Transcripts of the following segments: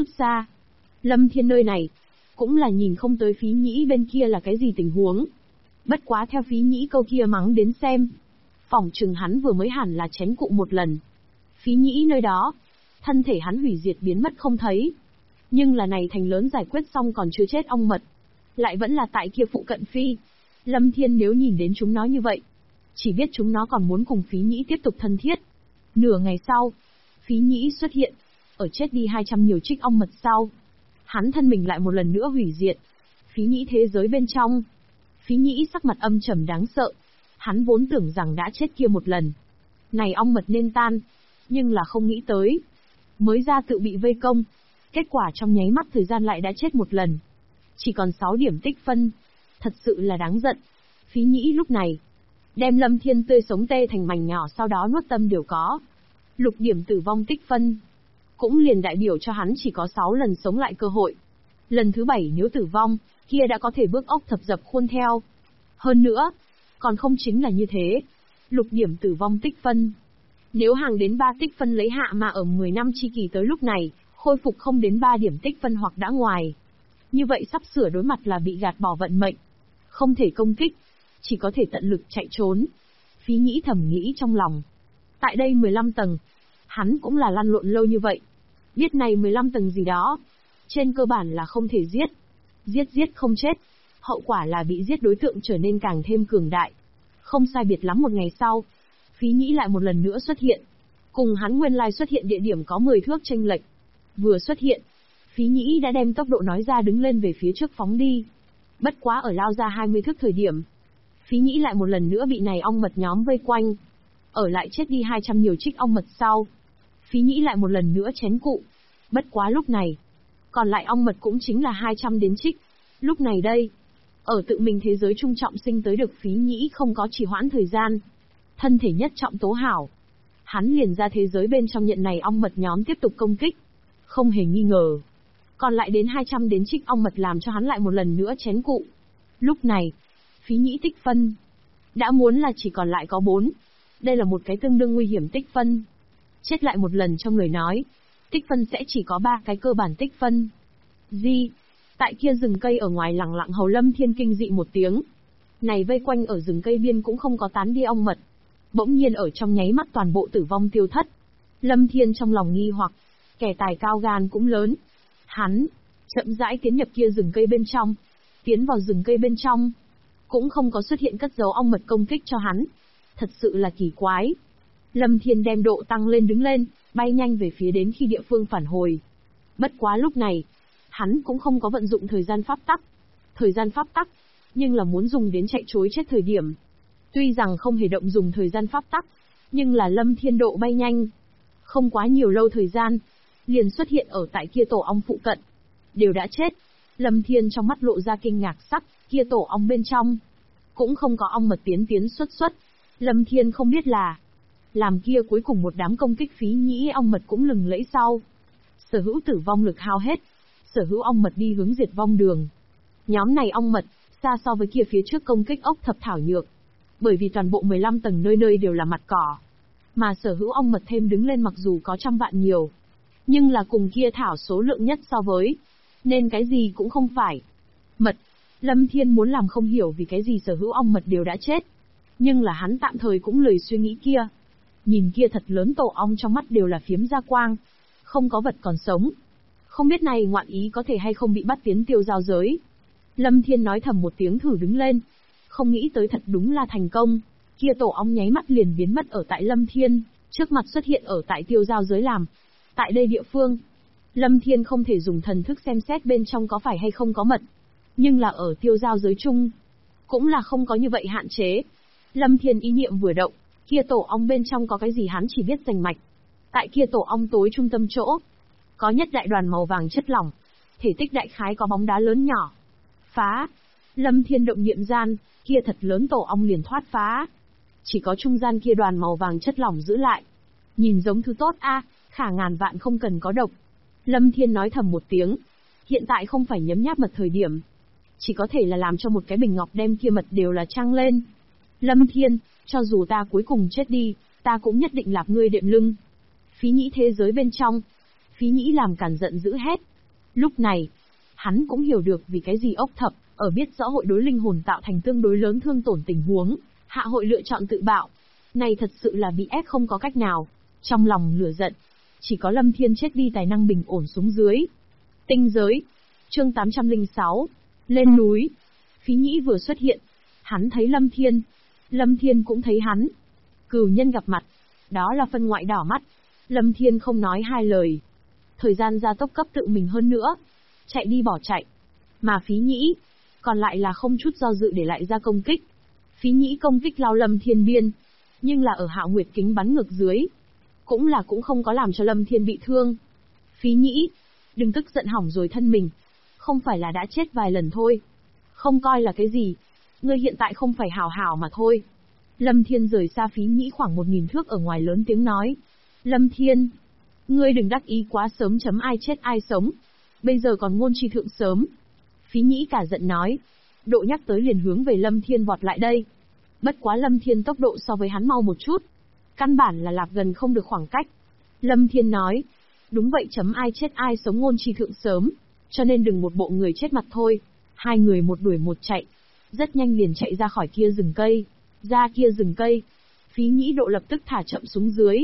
xa. Lâm Thiên nơi này, cũng là nhìn không tới Phí Nhĩ bên kia là cái gì tình huống. Bất quá theo Phí Nhĩ câu kia mắng đến xem, phỏng chừng hắn vừa mới hẳn là chén cụ một lần. Phí Nhĩ nơi đó, thân thể hắn hủy diệt biến mất không thấy. Nhưng là này thành lớn giải quyết xong còn chưa chết ong mật, lại vẫn là tại kia phụ cận phi. Lâm Thiên nếu nhìn đến chúng nó như vậy, chỉ biết chúng nó còn muốn cùng Phí Nhĩ tiếp tục thân thiết. Nửa ngày sau, Phí Nhĩ xuất hiện, ở chết đi 200 nhiều trích ong mật sau. Hắn thân mình lại một lần nữa hủy diệt. Phí Nhĩ thế giới bên trong. Phí Nhĩ sắc mặt âm trầm đáng sợ. Hắn vốn tưởng rằng đã chết kia một lần. Này ong mật nên tan, nhưng là không nghĩ tới. Mới ra tự bị vây công. Kết quả trong nháy mắt thời gian lại đã chết một lần. Chỉ còn 6 điểm tích phân. Thật sự là đáng giận. Phí Nhĩ lúc này, đem Lâm Thiên tươi sống tê thành mảnh nhỏ sau đó nuốt tâm đều có. Lục điểm tử vong tích phân. Cũng liền đại biểu cho hắn chỉ có 6 lần sống lại cơ hội. Lần thứ 7 nếu tử vong, kia đã có thể bước ốc thập dập khuôn theo. Hơn nữa, còn không chính là như thế. Lục điểm tử vong tích phân. Nếu hàng đến 3 tích phân lấy hạ mà ở 10 năm chi kỳ tới lúc này, khôi phục không đến 3 điểm tích phân hoặc đã ngoài. Như vậy sắp sửa đối mặt là bị gạt bỏ vận mệnh. Không thể công kích, chỉ có thể tận lực chạy trốn. Phí Nhĩ thầm nghĩ trong lòng. Tại đây 15 tầng, hắn cũng là lăn lộn lâu như vậy. Biết này 15 tầng gì đó, trên cơ bản là không thể giết. Giết không chết, hậu quả là bị giết đối tượng trở nên càng thêm cường đại. Không sai biệt lắm một ngày sau, Phí Nhĩ lại một lần nữa xuất hiện. Cùng hắn nguyên lai xuất hiện địa điểm có 10 thước chênh lệch. Vừa xuất hiện, Phí Nhĩ đã đem tốc độ nói ra đứng lên về phía trước phóng đi. Bất quá ở lao ra 20 thước thời điểm, Phí Nhĩ lại một lần nữa bị này ong mật nhóm vây quanh. Ở lại chết đi 200 nhiều trích ong mật sau, Phí Nhĩ lại một lần nữa chén cụ. Bất quá lúc này, còn lại ong mật cũng chính là 200 đến trích. Lúc này đây, ở tự mình thế giới trung trọng sinh tới được Phí Nhĩ không có trì hoãn thời gian. Thân thể nhất trọng tố hảo. Hắn liền ra thế giới bên trong nhận này ong mật nhóm tiếp tục công kích. Không hề nghi ngờ. Còn lại đến 200 đến trích ong mật làm cho hắn lại một lần nữa chén cụ. Lúc này, Phí Nhĩ tích phân đã muốn là chỉ còn lại có 4. Đây là một cái tương đương nguy hiểm tích phân. Chết lại một lần cho người nói, tích phân sẽ chỉ có 3 cái cơ bản tích phân. Tại kia rừng cây ở ngoài lặng lặng hầu Lâm Thiên kinh dị một tiếng. Này vây quanh ở rừng cây biên cũng không có tán đi ong mật. Bỗng nhiên ở trong nháy mắt toàn bộ tử vong tiêu thất. Lâm Thiên trong lòng nghi hoặc, kẻ tài cao gan cũng lớn. Hắn chậm rãi tiến nhập kia rừng cây bên trong. Tiến vào rừng cây bên trong, cũng không có xuất hiện cất dấu ong mật công kích cho hắn. Thật sự là kỳ quái. Lâm Thiên đem độ tăng lên đứng lên, bay nhanh về phía đến khi địa phương phản hồi. Bất quá lúc này, hắn cũng không có vận dụng thời gian pháp tắc. Thời gian pháp tắc, nhưng là muốn dùng đến chạy trối chết thời điểm. Tuy rằng không hề động dùng thời gian pháp tắc, nhưng là Lâm Thiên độ bay nhanh. Không quá nhiều lâu thời gian, liền xuất hiện ở tại kia tổ ong phụ cận. Đều đã chết. Lâm Thiên trong mắt lộ ra kinh ngạc sắc, kia tổ ong bên trong cũng không có ong mật tiến xuất. Lâm Thiên không biết là làm kia cuối cùng một đám công kích Phí Nhĩ ong mật cũng lừng lẫy sau. Sở hữu tử vong lực hao hết, sở hữu ong mật đi hướng diệt vong đường. Nhóm này ong mật, xa so với kia phía trước công kích ốc thập thảo nhược. Bởi vì toàn bộ 15 tầng nơi nơi đều là mặt cỏ. Mà sở hữu ong mật thêm đứng lên mặc dù có trăm vạn nhiều, nhưng là cùng kia thảo số lượng nhất so với, nên cái gì cũng không phải. Mật, Lâm Thiên muốn làm không hiểu vì cái gì sở hữu ong mật đều đã chết. Nhưng là hắn tạm thời cũng lười suy nghĩ kia. Nhìn kia thật lớn tổ ong trong mắt đều là phiếm ra quang. Không có vật còn sống. Không biết này ngoạn ý có thể hay không bị bắt tiến tiêu giao giới. Lâm Thiên nói thầm một tiếng thử đứng lên. Không nghĩ tới thật đúng là thành công. Kia tổ ong nháy mắt liền biến mất ở tại Lâm Thiên, trước mặt xuất hiện ở tại tiêu giao giới làm. Tại đây địa phương, Lâm Thiên không thể dùng thần thức xem xét bên trong có phải hay không có mật. Nhưng là ở tiêu giao giới chung, cũng là không có như vậy hạn chế. Lâm Thiên ý niệm vừa động, kia tổ ong bên trong có cái gì hắn chỉ biết rành mạch. Tại kia tổ ong tối trung tâm chỗ, có nhất đại đoàn màu vàng chất lỏng, thể tích đại khái có bóng đá lớn nhỏ. Phá! Lâm Thiên động niệm gian, kia thật lớn tổ ong liền thoát phá. Chỉ có trung gian kia đoàn màu vàng chất lỏng giữ lại. Nhìn giống thứ tốt a, khả ngàn vạn không cần có độc. Lâm Thiên nói thầm một tiếng. Hiện tại không phải nhấm nháp mật thời điểm. Chỉ có thể là làm cho một cái bình ngọc đem kia mật đều là trăng lên. Lâm Thiên, cho dù ta cuối cùng chết đi, ta cũng nhất định lạp ngươi đệm lưng. Phí Nhĩ thế giới bên trong. Phí Nhĩ làm càn giận dữ hét. Lúc này, hắn cũng hiểu được vì cái gì ốc thập, ở biết rõ hội đối linh hồn tạo thành tương đối lớn thương tổn tình huống, hạ hội lựa chọn tự bạo. Này thật sự là bị ép không có cách nào. Trong lòng lửa giận, chỉ có Lâm Thiên chết đi tài năng bình ổn xuống dưới. Tinh giới. Chương 806. Lên núi. Phí Nhĩ vừa xuất hiện, hắn thấy Lâm Thiên. Lâm Thiên cũng thấy hắn. Cửu nhân gặp mặt. Đó là phân ngoại đỏ mắt. Lâm Thiên không nói hai lời. Thời gian gia tốc cấp tự mình hơn nữa. Chạy đi bỏ chạy. Mà Phí Nhĩ, còn lại là không chút do dự để lại ra công kích. Phí Nhĩ công kích lao Lâm Thiên biên. Nhưng là ở Hạo Nguyệt kính bắn ngược dưới. Cũng không có làm cho Lâm Thiên bị thương. Phí Nhĩ, đừng tức giận hỏng rồi thân mình. Không phải là đã chết vài lần thôi. Không coi là cái gì. Ngươi hiện tại không phải hảo hảo mà thôi. Lâm Thiên rời xa Phí Nhĩ khoảng 1000 thước ở ngoài lớn tiếng nói. Lâm Thiên, ngươi đừng đắc ý quá sớm chấm ai chết ai sống. Bây giờ còn ngôn tri thượng sớm. Phí Nhĩ cả giận nói. Độ nhắc tới liền hướng về Lâm Thiên vọt lại đây. Bất quá Lâm Thiên tốc độ so với hắn mau một chút. Căn bản là lạp gần không được khoảng cách. Lâm Thiên nói. Đúng vậy chấm ai chết ai sống ngôn tri thượng sớm. Cho nên đừng một bộ người chết mặt thôi. Hai người một đuổi một chạy. Rất nhanh liền chạy ra khỏi kia rừng cây. Ra kia rừng cây. Phí Nhĩ độ lập tức thả chậm xuống dưới.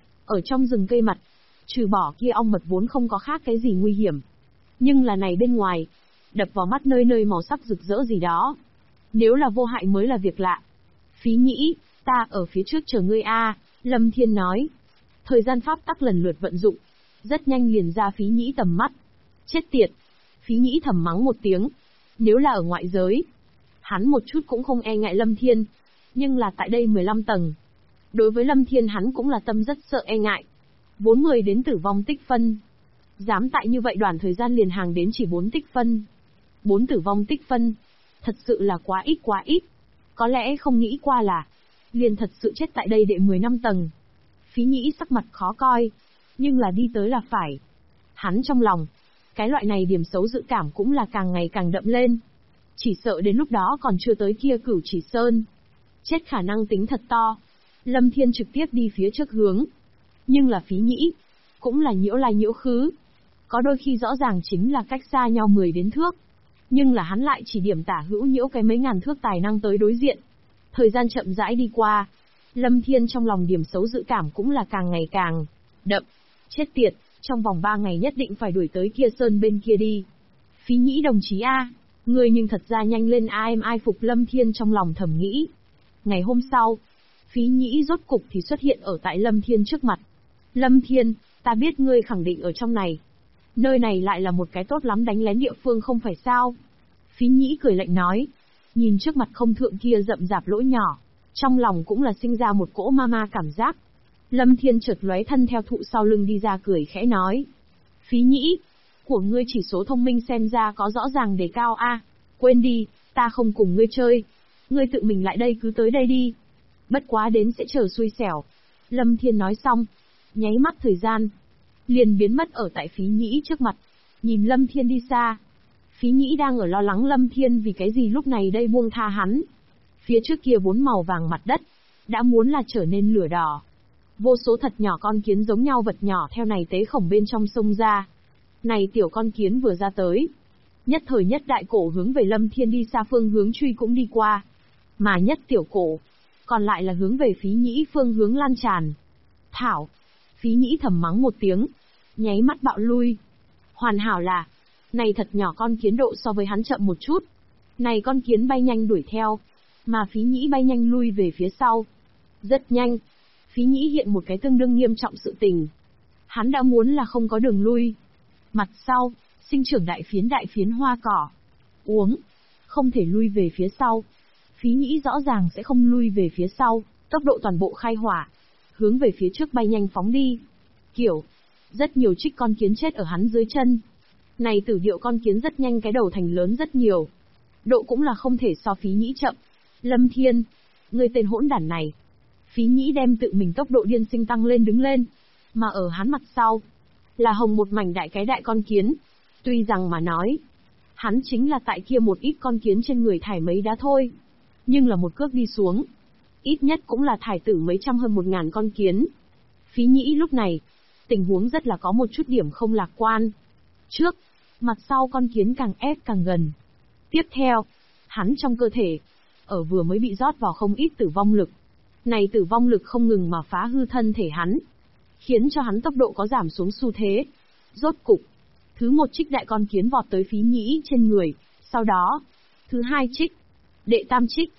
Ở trong rừng cây mặt, trừ bỏ kia ong mật vốn không có khác cái gì nguy hiểm. Nhưng là này bên ngoài, đập vào mắt nơi nơi màu sắc rực rỡ gì đó. Nếu là vô hại mới là việc lạ. Phí Nhĩ, ta ở phía trước chờ ngươi a. Lâm Thiên nói. Thời gian pháp tắc lần lượt vận dụng. Rất nhanh liền ra Phí Nhĩ tầm mắt. Chết tiệt. Phí Nhĩ thầm mắng một tiếng. Nếu là ở ngoại giới, hắn một chút cũng không e ngại Lâm Thiên. Nhưng là tại đây 15 tầng. Đối với Lâm Thiên hắn cũng là tâm rất sợ e ngại. Vốn 10 đến tử vong tích phân. Dám tại như vậy đoạn thời gian liền hàng đến chỉ 4 tích phân. 4 tử vong tích phân. Thật sự là quá ít. Có lẽ không nghĩ qua là liền thật sự chết tại đây đệ 10 năm tầng. Phí Nhĩ sắc mặt khó coi. Nhưng là đi tới là phải. Hắn trong lòng, cái loại này điểm xấu dự cảm cũng là càng ngày càng đậm lên. Chỉ sợ đến lúc đó còn chưa tới kia Cửu Chỉ Sơn. Chết khả năng tính thật to. Lâm Thiên trực tiếp đi phía trước hướng. Nhưng là Phí Nhĩ, cũng là nhiễu lai nhiễu khứ. Có đôi khi rõ ràng chính là cách xa nhau 10 đến thước. Nhưng là hắn lại chỉ điểm tả hữu nhiễu cái mấy ngàn thước tài năng tới đối diện. Thời gian chậm rãi đi qua. Lâm Thiên trong lòng điểm xấu dự cảm cũng là càng ngày càng đậm. Chết tiệt, trong vòng 3 ngày nhất định phải đuổi tới kia sơn bên kia đi. Phí Nhĩ đồng chí a, người nhưng thật ra nhanh lên a, em ai phục. Lâm Thiên trong lòng thầm nghĩ. Ngày hôm sau, Phí Nhĩ rốt cục thì xuất hiện ở tại Lâm Thiên trước mặt. Lâm Thiên, ta biết ngươi khẳng định ở trong này. Nơi này lại là một cái tốt lắm đánh lén địa phương không phải sao? Phí Nhĩ cười lạnh nói. Nhìn trước mặt không thượng kia rậm rạp lỗ nhỏ. Trong lòng cũng là sinh ra một cỗ ma cảm giác. Lâm Thiên chợt lóe thân theo thụ sau lưng đi ra cười khẽ nói. Phí Nhĩ, của ngươi chỉ số thông minh xem ra có rõ ràng đề cao a. Quên đi, ta không cùng ngươi chơi. Ngươi tự mình lại đây cứ tới đây đi. Bất quá đến sẽ chờ xui xẻo. Lâm Thiên nói xong. Nháy mắt thời gian. Liền biến mất ở tại Phí Nhĩ trước mặt. Nhìn Lâm Thiên đi xa. Phí Nhĩ đang ở lo lắng Lâm Thiên vì cái gì lúc này đây buông tha hắn. Phía trước kia 4 màu vàng mặt đất. Đã muốn là trở nên lửa đỏ. Vô số thật nhỏ con kiến giống nhau vật nhỏ theo này tế khổng bên trong sông ra. Này tiểu con kiến vừa ra tới. Nhất thời nhất đại cổ hướng về Lâm Thiên đi xa phương hướng truy cũng đi qua. Mà nhất tiểu cổ, còn lại là hướng về Phí Nhĩ phương hướng lan tràn. Thảo, Phí Nhĩ thầm mắng một tiếng, nháy mắt bạo lui. Hoàn hảo là, này thật nhỏ con kiến độ so với hắn chậm một chút. Này con kiến bay nhanh đuổi theo, mà Phí Nhĩ bay nhanh lui về phía sau. Rất nhanh, Phí Nhĩ hiện một cái tương đương nghiêm trọng sự tình. Hắn đã muốn là không có đường lui. Mặt sau, sinh trưởng đại phiến hoa cỏ. Uống, không thể lui về phía sau. Phí Nhĩ rõ ràng sẽ không lui về phía sau, tốc độ toàn bộ khai hỏa, hướng về phía trước bay nhanh phóng đi. Kiểu, rất nhiều trích con kiến chết ở hắn dưới chân. Này tử điệu con kiến rất nhanh cái đầu thành lớn rất nhiều. Độ cũng là không thể so Phí Nhĩ chậm. Lâm Thiên, người tên hỗn đản này. Phí Nhĩ đem tự mình tốc độ điên sinh tăng lên đứng lên. Mà ở hắn mặt sau, là hồng một mảnh đại con kiến. Tuy rằng mà nói, hắn chính là tại kia một ít con kiến trên người thải mấy đá thôi. Nhưng là một cước đi xuống, ít nhất cũng là thải tử mấy trăm hơn 1000 con kiến. Phí Nhĩ lúc này, Tình huống rất là có một chút điểm không lạc quan. Trước, mặt sau con kiến càng ép càng gần. Tiếp theo, hắn trong cơ thể, vừa mới bị rót vào không ít tử vong lực. Này tử vong lực không ngừng mà phá hư thân thể hắn, khiến cho hắn tốc độ có giảm xuống xu thế. Rốt cục, thứ một trích đại con kiến vọt tới Phí Nhĩ trên người, sau đó, thứ hai trích, đệ tam trích,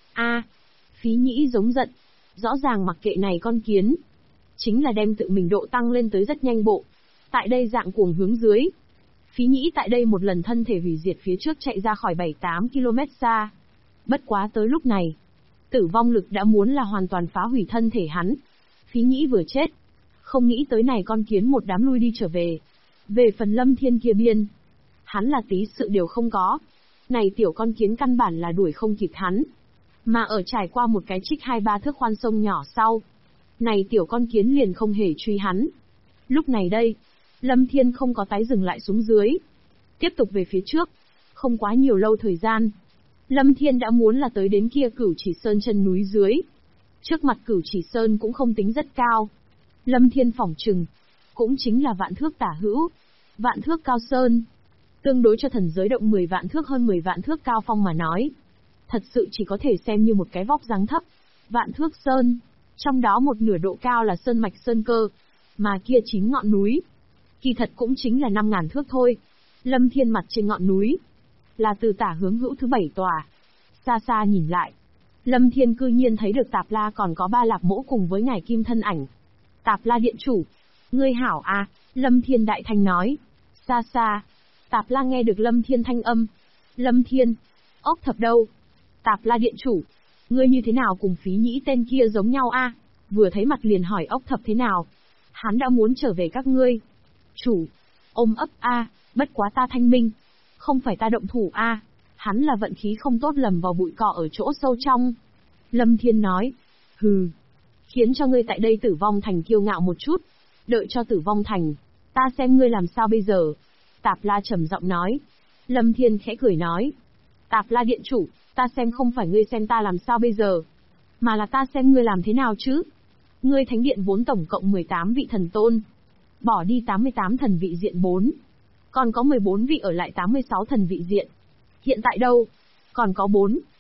Phí Nhĩ giống giận, rõ ràng mặc kệ này con kiến, chính là đem tự mình độ tăng lên tới rất nhanh bộ. Tại đây dạng cuồng hướng dưới, Phí Nhĩ tại đây một lần thân thể hủy diệt phía trước chạy ra khỏi 7-8 km xa. Bất quá tới lúc này, tử vong lực đã muốn là hoàn toàn phá hủy thân thể hắn. Phí Nhĩ vừa chết, không nghĩ tới này con kiến một đám lui đi trở về. Về phần Lâm Thiên kia biên, hắn là tí sự đều không có. Này tiểu con kiến căn bản là đuổi không kịp hắn. Mà ở trải qua một cái trích 2-3 thước khoan sông nhỏ sau, này tiểu con kiến liền không hề truy hắn. Lúc này đây, Lâm Thiên không có tái dừng lại xuống dưới, tiếp tục về phía trước. Không quá nhiều lâu thời gian, Lâm Thiên đã muốn là tới đến kia Cửu Chỉ Sơn chân núi dưới. Trước mặt Cửu Chỉ Sơn cũng không tính rất cao. Lâm Thiên phỏng chừng, cũng chính là vạn thước tả hữu, vạn thước cao sơn. Tương đối cho thần giới động 10 vạn thước hơn 10 vạn thước cao phong mà nói, thật sự chỉ có thể xem như một cái vóc dáng thấp. Vạn thước sơn, trong đó một nửa độ cao là sơn mạch sơn cơ, mà kia 9 ngọn núi, kỳ thật cũng chính là 5.000 thước thôi. Lâm Thiên mặt trên ngọn núi, là từ tả hướng hữu thứ 7 tòa. Xa xa nhìn lại, Lâm Thiên cư nhiên thấy được Tạp La còn có Ba Lạp Mỗ cùng với ngài Kim thân ảnh. Tạp La điện chủ, ngươi hảo à, Lâm Thiên đại thanh nói. Xa xa, Tạp La nghe được Lâm Thiên thanh âm. Lâm Thiên, ốc thập đâu? Tạp La điện chủ, ngươi như thế nào cùng Phí Nhĩ tên kia giống nhau a? Vừa thấy mặt liền hỏi ốc thập thế nào? Hắn đã muốn trở về các ngươi. Chủ, ôm ấp a, bất quá ta thanh minh. Không phải ta động thủ a, hắn là vận khí không tốt lầm vào bụi cỏ ở chỗ sâu trong. Lâm Thiên nói, hừ, khiến cho ngươi tại đây Tử Vong Thành kiêu ngạo một chút. Đợi cho Tử Vong Thành, ta xem ngươi làm sao bây giờ. Tạp La trầm giọng nói. Lâm Thiên khẽ cười nói, Tạp La điện chủ, ta xem không phải ngươi xem ta làm sao bây giờ, mà là ta xem ngươi làm thế nào chứ. Ngươi thánh điện vốn tổng cộng 18 vị thần tôn, bỏ đi 88 thần vị diện 4, còn có 14 vị ở lại 86 thần vị diện. Hiện tại đâu? Còn có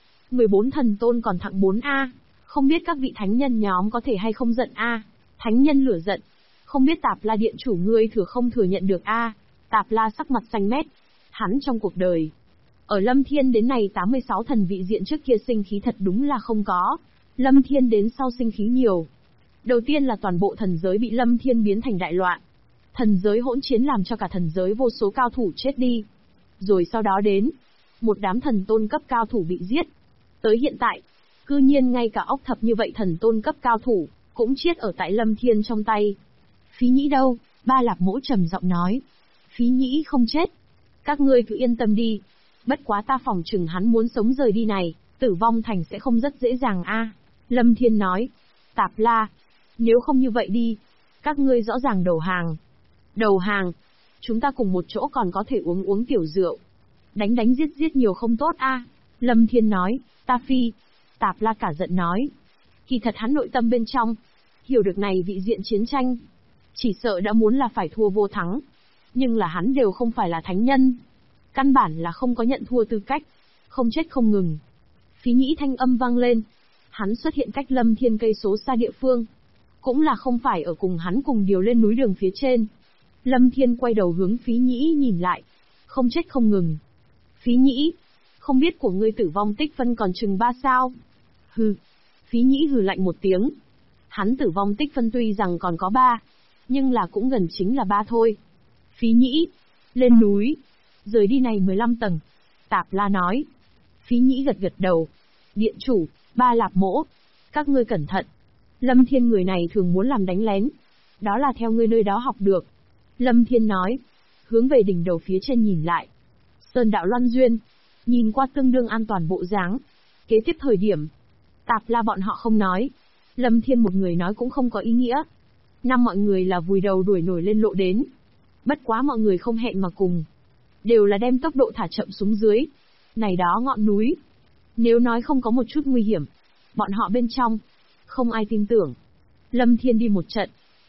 14 thần tôn còn thặng 4A. Không biết các vị thánh nhân nhóm có thể hay không giận A. Thánh nhân lửa giận. Không biết Tạp La điện chủ ngươi thừa không thừa nhận được A. Tạp La sắc mặt xanh mét. Hắn trong cuộc đời, ở Lâm Thiên đến này 86 thần vị diện trước kia sinh khí thật đúng là không có. Lâm Thiên đến sau sinh khí nhiều. Đầu tiên là toàn bộ thần giới bị Lâm Thiên biến thành đại loạn. Thần giới hỗn chiến làm cho cả thần giới vô số cao thủ chết đi. Rồi sau đó đến một đám thần tôn cấp cao thủ bị giết. Tới hiện tại, cư nhiên ngay cả ốc thập như vậy thần tôn cấp cao thủ, cũng chết ở tại Lâm Thiên trong tay. Phí Nhĩ đâu? Ba Lạp Mỗ trầm giọng nói. Phí Nhĩ không chết. Các ngươi cứ yên tâm đi. Bất quá ta phỏng chừng hắn muốn sống rời đi này, Tử Vong Thành sẽ không rất dễ dàng a. Lâm Thiên nói. Tạp La, nếu không như vậy đi, các ngươi rõ ràng đầu hàng. Đầu hàng? Chúng ta cùng một chỗ còn có thể uống tiểu rượu. Đánh giết nhiều không tốt a. Lâm Thiên nói. Ta phi. Tạp La cả giận nói. Kỳ thật hắn nội tâm bên trong, hiểu được này vị diện chiến tranh, chỉ sợ đã muốn là phải thua vô thắng. Nhưng là hắn đều không phải là thánh nhân, căn bản là không có nhận thua tư cách. Không chết không ngừng. Phí Nhĩ thanh âm vang lên. Hắn xuất hiện cách Lâm Thiên cây số xa địa phương, cũng là không phải ở cùng hắn cùng điều lên núi đường phía trên. Lâm Thiên quay đầu hướng Phí Nhĩ nhìn lại. Không chết không ngừng. Phí Nhĩ, không biết của ngươi tử vong tích phân còn chừng 3 sao? Hừ. Phí Nhĩ hừ lạnh một tiếng. Hắn tử vong tích phân tuy rằng còn có 3, nhưng là cũng gần chính là 3 thôi. Phí Nhĩ, lên núi, rời đi này 15 tầng. Tạp La nói. Phí Nhĩ gật gật đầu. Điện chủ, Ba Lạp Mỗ, các ngươi cẩn thận. Lâm Thiên người này thường muốn làm đánh lén. Đó là theo ngươi nơi đó học được. Lâm Thiên nói. Hướng về đỉnh đầu phía trên nhìn lại. Sơn đạo loan duyên. Nhìn qua tương đương an toàn bộ dáng. Kế tiếp thời điểm, Tạp La bọn họ không nói. Lâm Thiên một người nói cũng không có ý nghĩa. Năm mọi người là vùi đầu đuổi nổi lên lộ đến. Bất quá mọi người không hẹn mà cùng, đều là đem tốc độ thả chậm xuống dưới. Này đó ngọn núi, nếu nói không có một chút nguy hiểm, bọn họ bên trong, không ai tin tưởng. Lâm Thiên đi một trận,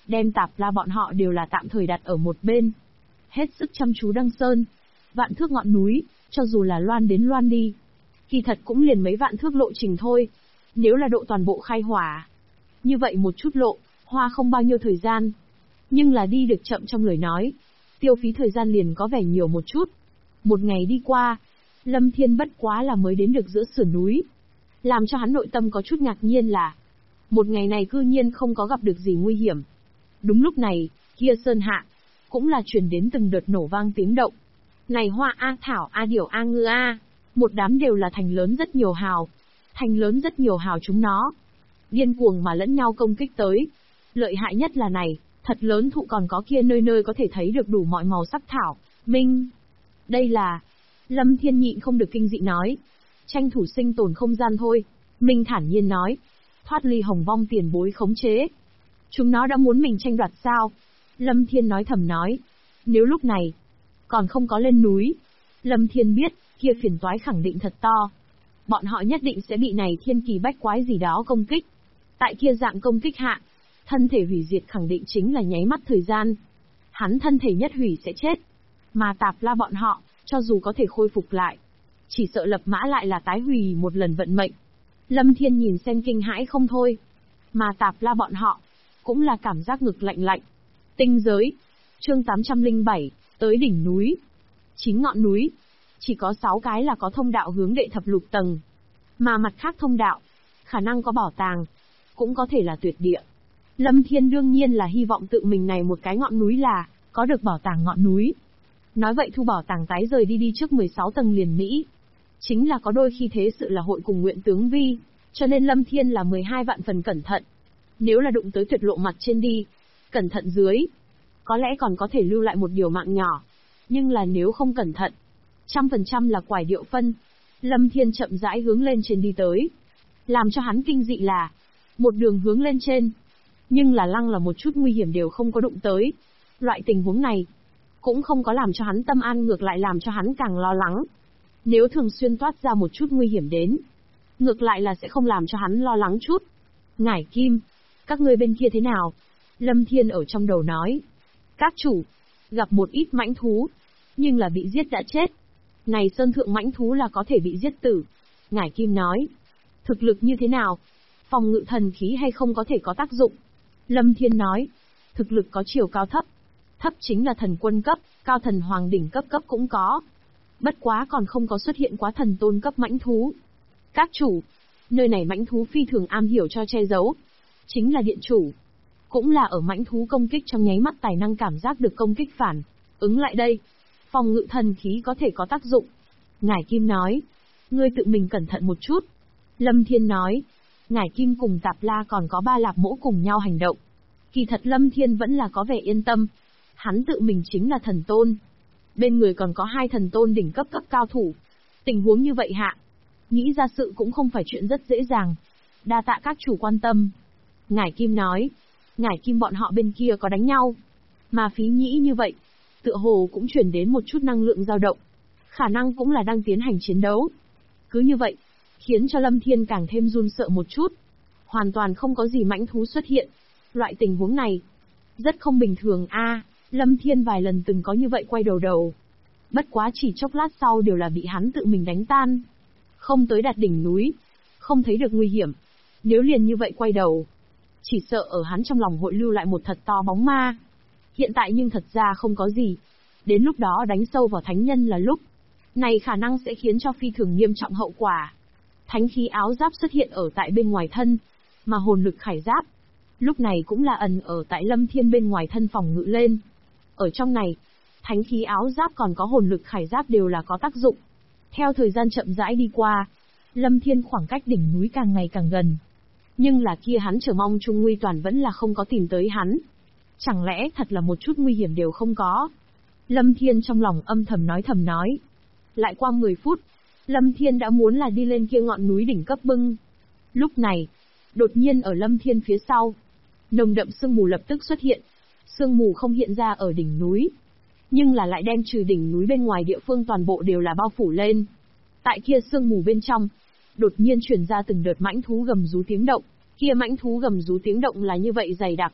đem Tạp La bọn họ đều là tạm thời đặt ở một bên. Hết sức chăm chú đăng sơn. Vạn thước ngọn núi, cho dù là loan đến loan đi, kỳ thật cũng liền mấy vạn thước lộ trình thôi. Nếu là độ toàn bộ khai hỏa, như vậy một chút lộ, hoa không bao nhiêu thời gian. Nhưng là đi được chậm trong lời nói, tiêu phí thời gian liền có vẻ nhiều một chút. Một ngày đi qua, Lâm Thiên bất quá là mới đến được giữa sườn núi. Làm cho hắn nội tâm có chút ngạc nhiên là, một ngày này cư nhiên không có gặp được gì nguy hiểm. Đúng lúc này, kia sơn hạ, cũng là truyền đến từng đợt nổ vang tiếng động. Này hoa A thảo A điểu A ngư A, một đám đều là thành lớn rất nhiều hào. Thành lớn rất nhiều hào chúng nó điên cuồng mà lẫn nhau công kích tới. Lợi hại nhất là này, thật lớn thụ còn có kia nơi nơi có thể thấy được đủ mọi màu sắc thảo, minh. Đây là... Lâm Thiên nhịn không được kinh dị nói. Tranh thủ sinh tồn không gian thôi. Minh thản nhiên nói. Thoát ly Hồng Vong tiền bối khống chế. Chúng nó đã muốn mình tranh đoạt sao? Lâm Thiên nói thầm nói. Nếu lúc này, còn không có lên núi, Lâm Thiên biết, kia phiền toái khẳng định thật to. Bọn họ nhất định sẽ bị này thiên kỳ bách quái gì đó công kích. Tại kia dạng công kích hạ, thân thể hủy diệt khẳng định chính là nháy mắt thời gian. Hắn thân thể nhất hủy sẽ chết. Mà Tạp La bọn họ, cho dù có thể khôi phục lại, chỉ sợ lập mã lại là tái hủy một lần vận mệnh. Lâm Thiên nhìn xem kinh hãi không thôi. Mà Tạp La bọn họ, cũng là cảm giác ngực lạnh lạnh. Tinh giới, chương 807, tới đỉnh núi. 9 ngọn núi, chỉ có 6 cái là có thông đạo hướng đệ thập lục tầng. Mà mặt khác thông đạo, khả năng có bảo tàng, cũng có thể là tuyệt địa. Lâm Thiên đương nhiên là hy vọng tự mình này một cái ngọn núi là, có được bảo tàng ngọn núi. Nói vậy thu bảo tàng tái rời đi trước 16 tầng liền Mỹ. Chính là có đôi khi thế sự là hội cùng nguyện tướng vi, cho nên Lâm Thiên là 12 vạn phần cẩn thận. Nếu là đụng tới tuyệt lộ mặt trên đi, cẩn thận dưới, có lẽ còn có thể lưu lại một điều mạng nhỏ. Nhưng là nếu không cẩn thận, 100% là quải điệu phân. Lâm Thiên chậm rãi hướng lên trên đi tới. Làm cho hắn kinh dị là, một đường hướng lên trên, nhưng là lăng là một chút nguy hiểm đều không có đụng tới. Loại tình huống này, cũng không có làm cho hắn tâm an, ngược lại làm cho hắn càng lo lắng. Nếu thường xuyên toát ra một chút nguy hiểm đến, ngược lại là sẽ không làm cho hắn lo lắng chút. Ngải Kim, các ngươi bên kia thế nào? Lâm Thiên ở trong đầu nói. Các chủ, gặp một ít mãnh thú, nhưng là bị giết đã chết. Này sơn thượng mãnh thú là có thể bị giết tử. Ngải Kim nói. Thực lực như thế nào? Phòng ngự thần khí hay không có thể có tác dụng? Lâm Thiên nói. Thực lực có chiều cao thấp. Thấp chính là thần quân cấp, cao thần hoàng đỉnh cấp cũng có. Bất quá còn không có xuất hiện quá thần tôn cấp mãnh thú. Các chủ, nơi này mãnh thú phi thường am hiểu cho che giấu. Chính là điện chủ. Cũng là ở mãnh thú công kích trong nháy mắt tài năng cảm giác được công kích phản ứng lại đây. Phòng ngự thần khí có thể có tác dụng. Ngải Kim nói. Ngươi tự mình cẩn thận một chút. Lâm Thiên nói. Ngải Kim cùng Tạp La còn có 3 lạp mỗ cùng nhau hành động. Kỳ thật Lâm Thiên vẫn là có vẻ yên tâm. Hắn tự mình chính là thần tôn. Bên người còn có 2 thần tôn đỉnh cấp cao thủ. Tình huống như vậy hạ, nghĩ ra sự cũng không phải chuyện rất dễ dàng. Đa tạ các chủ quan tâm. Ngải Kim nói. Ngải Kim bọn họ bên kia có đánh nhau. Mà Phí Nhĩ như vậy, tựa hồ cũng chuyển đến một chút năng lượng dao động. Khả năng cũng là đang tiến hành chiến đấu. Cứ như vậy, khiến cho Lâm Thiên càng thêm run sợ một chút. Hoàn toàn không có gì mãnh thú xuất hiện. Loại tình huống này, rất không bình thường a. Lâm Thiên vài lần từng có như vậy quay đầu. Bất quá chỉ chốc lát sau đều là bị hắn tự mình đánh tan. Không tới đạt đỉnh núi, không thấy được nguy hiểm. Nếu liền như vậy quay đầu, chỉ sợ ở hắn trong lòng hội lưu lại một thật to bóng ma. Hiện tại nhưng thật ra không có gì. Đến lúc đó đánh sâu vào thánh nhân là lúc này khả năng sẽ khiến cho phi thường nghiêm trọng hậu quả. Thánh khí áo giáp xuất hiện ở tại bên ngoài thân, mà hồn lực khải giáp, lúc này cũng là ẩn ở tại Lâm Thiên bên ngoài thân phòng ngự lên. Ở trong này, thánh khí áo giáp còn có hồn lực khải giáp đều là có tác dụng. Theo thời gian chậm rãi đi qua, Lâm Thiên khoảng cách đỉnh núi càng ngày càng gần. Nhưng là kia hắn chờ mong Trung Nguy Toàn vẫn là không có tìm tới hắn. Chẳng lẽ thật là một chút nguy hiểm đều không có? Lâm Thiên trong lòng âm thầm nói. Lại qua 10 phút, Lâm Thiên đã muốn là đi lên kia ngọn núi đỉnh cấp bưng. Lúc này, đột nhiên ở Lâm Thiên phía sau, nồng đậm sương mù lập tức xuất hiện. Sương mù không hiện ra ở đỉnh núi, nhưng là lại đem trừ đỉnh núi bên ngoài địa phương toàn bộ đều là bao phủ lên. Tại kia sương mù bên trong, đột nhiên truyền ra từng đợt mãnh thú gầm rú tiếng động. Kia mãnh thú gầm rú tiếng động là như vậy dày đặc,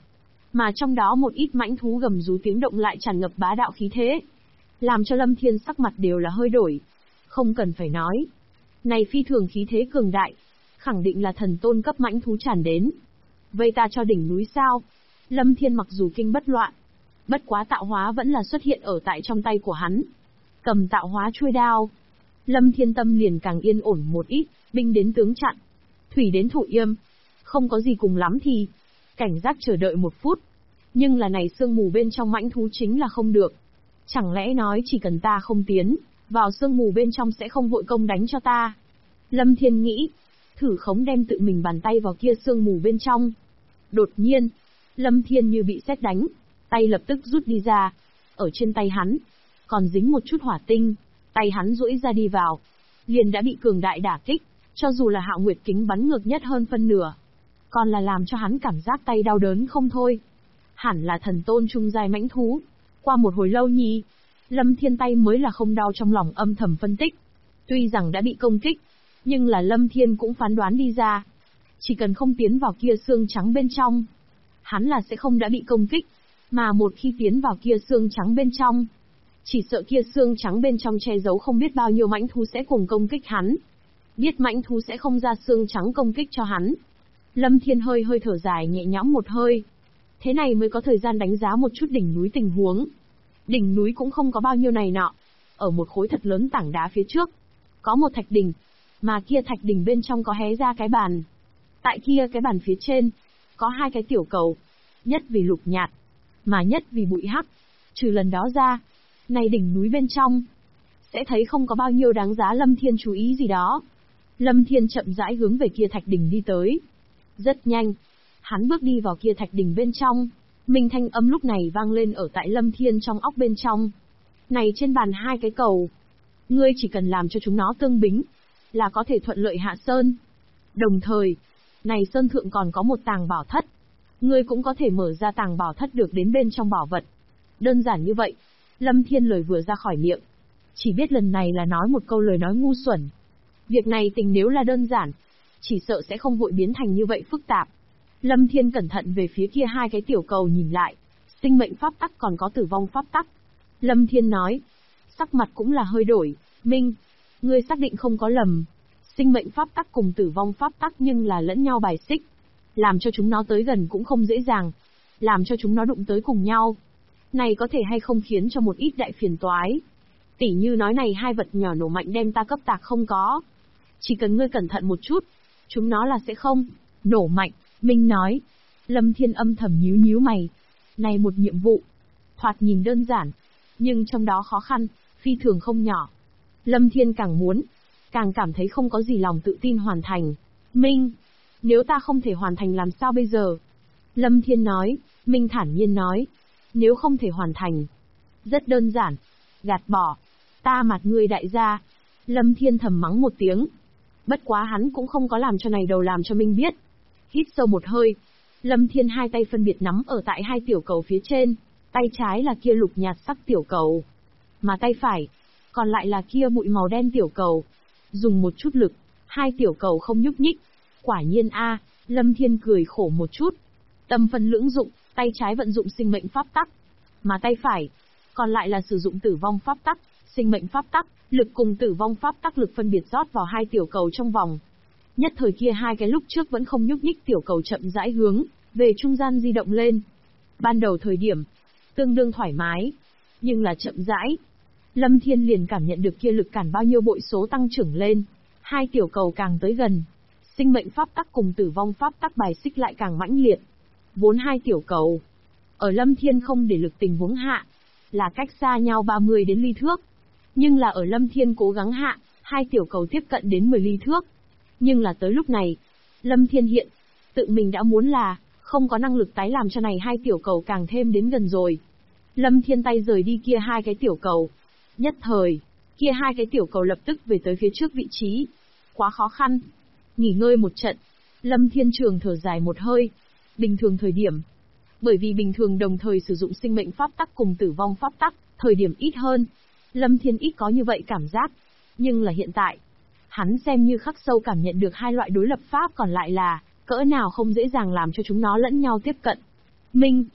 mà trong đó một ít mãnh thú gầm rú tiếng động lại tràn ngập bá đạo khí thế, làm cho Lâm Thiên sắc mặt đều là hơi đổi. Không cần phải nói, này phi thường khí thế cường đại, khẳng định là thần tôn cấp mãnh thú tràn đến. Vây ta cho đỉnh núi sao? Lâm Thiên mặc dù kinh bất loạn, bất quá tạo hóa vẫn là xuất hiện ở tại trong tay của hắn. Cầm tạo hóa chuôi đao, Lâm Thiên tâm liền càng yên ổn một ít, binh đến tướng chặn, thủy đến thủ yêm. Không có gì cùng lắm thì cảnh giác chờ đợi một phút. Nhưng là này sương mù bên trong mãnh thú chính là không được. Chẳng lẽ nói chỉ cần ta không tiến vào sương mù bên trong sẽ không vội công đánh cho ta? Lâm Thiên nghĩ, thử khống đem tự mình bàn tay vào kia sương mù bên trong. Đột nhiên, Lâm Thiên như bị sét đánh, tay lập tức rút đi ra. Ở trên tay hắn, còn dính một chút hỏa tinh, tay hắn duỗi ra đi vào, liền đã bị cường đại đả kích, cho dù là Hạo Nguyệt kính bắn ngược nhất hơn phân nửa, còn là làm cho hắn cảm giác tay đau đớn không thôi. Hẳn là thần tôn trung giai mãnh thú. Qua một hồi lâu nhỉ, Lâm Thiên tay mới là không đau, trong lòng âm thầm phân tích. Tuy rằng đã bị công kích, nhưng là Lâm Thiên cũng phán đoán đi ra, chỉ cần không tiến vào kia xương trắng bên trong, hắn là sẽ không đã bị công kích, mà một khi tiến vào kia xương trắng bên trong, chỉ sợ kia xương trắng bên trong che giấu không biết bao nhiêu mãnh thú sẽ cùng công kích hắn. Biết mãnh thú sẽ không ra xương trắng công kích cho hắn. Lâm Thiên hơi thở dài nhẹ nhõm một hơi. Thế này mới có thời gian đánh giá một chút đỉnh núi tình huống. Đỉnh núi cũng không có bao nhiêu này nọ. Ở một khối thật lớn tảng đá phía trước, có một thạch đỉnh, mà kia thạch đỉnh bên trong có hé ra cái bàn. Tại kia cái bàn phía trên, có hai cái tiểu cầu, nhất vì lục nhạt, mà nhất vì bụi hắc. Trừ lần đó ra, này đỉnh núi bên trong, sẽ thấy không có bao nhiêu đáng giá Lâm Thiên chú ý gì đó. Lâm Thiên chậm rãi hướng về kia thạch đỉnh đi tới. Rất nhanh, hắn bước đi vào kia thạch đỉnh bên trong. Minh thanh âm lúc này vang lên ở tại Lâm Thiên trong óc bên trong. Này trên bàn hai cái cầu, ngươi chỉ cần làm cho chúng nó tương bính, là có thể thuận lợi hạ sơn. Đồng thời, này sơn thượng còn có một tàng bảo thất. Ngươi cũng có thể mở ra tàng bảo thất được đến bên trong bảo vật. Đơn giản như vậy, Lâm Thiên lời vừa ra khỏi miệng, chỉ biết lần này là nói một câu lời nói ngu xuẩn. Việc này tình nếu là đơn giản, chỉ sợ sẽ không vội biến thành như vậy phức tạp. Lâm Thiên cẩn thận về phía kia hai cái tiểu cầu nhìn lại, sinh mệnh pháp tắc còn có tử vong pháp tắc. Lâm Thiên nói, sắc mặt cũng là hơi đổi, Minh, ngươi xác định không có lầm. Sinh mệnh pháp tắc cùng tử vong pháp tắc nhưng là lẫn nhau bài xích. Làm cho chúng nó tới gần cũng không dễ dàng. Làm cho chúng nó đụng tới cùng nhau, này có thể hay không khiến cho một ít đại phiền toái. Tỉ như nói này hai vật nhỏ nổ mạnh đem ta cấp tạc không có. Chỉ cần ngươi cẩn thận một chút, chúng nó là sẽ không nổ mạnh, Minh nói. Lâm Thiên âm thầm nhíu mày. Này một nhiệm vụ, thoạt nhìn đơn giản, nhưng trong đó khó khăn, phi thường không nhỏ. Lâm Thiên càng muốn, càng cảm thấy không có gì lòng tự tin hoàn thành. Minh, nếu ta không thể hoàn thành làm sao bây giờ? Lâm Thiên nói. Minh thản nhiên nói, nếu không thể hoàn thành, rất đơn giản, gạt bỏ, ta mặt ngươi đại gia. Lâm Thiên thầm mắng một tiếng. Bất quá hắn cũng không có làm cho này đầu làm cho Minh biết. Hít sâu một hơi, Lâm Thiên hai tay phân biệt nắm ở tại hai tiểu cầu phía trên, tay trái là kia lục nhạt sắc tiểu cầu, mà tay phải còn lại là kia bụi màu đen tiểu cầu. Dùng một chút lực, hai tiểu cầu không nhúc nhích. Quả nhiên a, Lâm Thiên cười khổ một chút. Tâm phân lưỡng dụng, tay trái vận dụng sinh mệnh pháp tắc, mà tay phải còn lại là sử dụng tử vong pháp tắc. Sinh mệnh pháp tắc, lực cùng tử vong pháp tắc lực phân biệt rót vào hai tiểu cầu trong vòng. Nhất thời kia hai cái lúc trước vẫn không nhúc nhích tiểu cầu chậm rãi hướng về trung gian di động lên. Ban đầu thời điểm tương đương thoải mái, nhưng là chậm rãi, Lâm Thiên liền cảm nhận được kia lực cản bao nhiêu bội số tăng trưởng lên. Hai tiểu cầu càng tới gần, sinh mệnh pháp tắc cùng tử vong pháp tắc bài xích lại càng mãnh liệt. Vốn hai tiểu cầu, ở Lâm Thiên không để lực tình huống hạ, là cách xa nhau 30 đến ly thước. Nhưng là ở Lâm Thiên cố gắng hạ, hai tiểu cầu tiếp cận đến 10 ly thước. Nhưng là tới lúc này, Lâm Thiên hiện, tự mình đã muốn là, không có năng lực tái làm cho này hai tiểu cầu càng thêm đến gần rồi. Lâm Thiên tay rời đi kia hai cái tiểu cầu. Nhất thời, kia hai cái tiểu cầu lập tức về tới phía trước vị trí. Quá khó khăn. Nghỉ ngơi một trận, Lâm Thiên trường thở dài một hơi. Bình thường thời điểm, bởi vì bình thường đồng thời sử dụng sinh mệnh pháp tắc cùng tử vong pháp tắc, thời điểm ít hơn, Lâm Thiên ít có như vậy cảm giác. Nhưng là hiện tại, hắn xem như khắc sâu cảm nhận được hai loại đối lập pháp còn lại là cỡ nào không dễ dàng làm cho chúng nó lẫn nhau tiếp cận. Minh,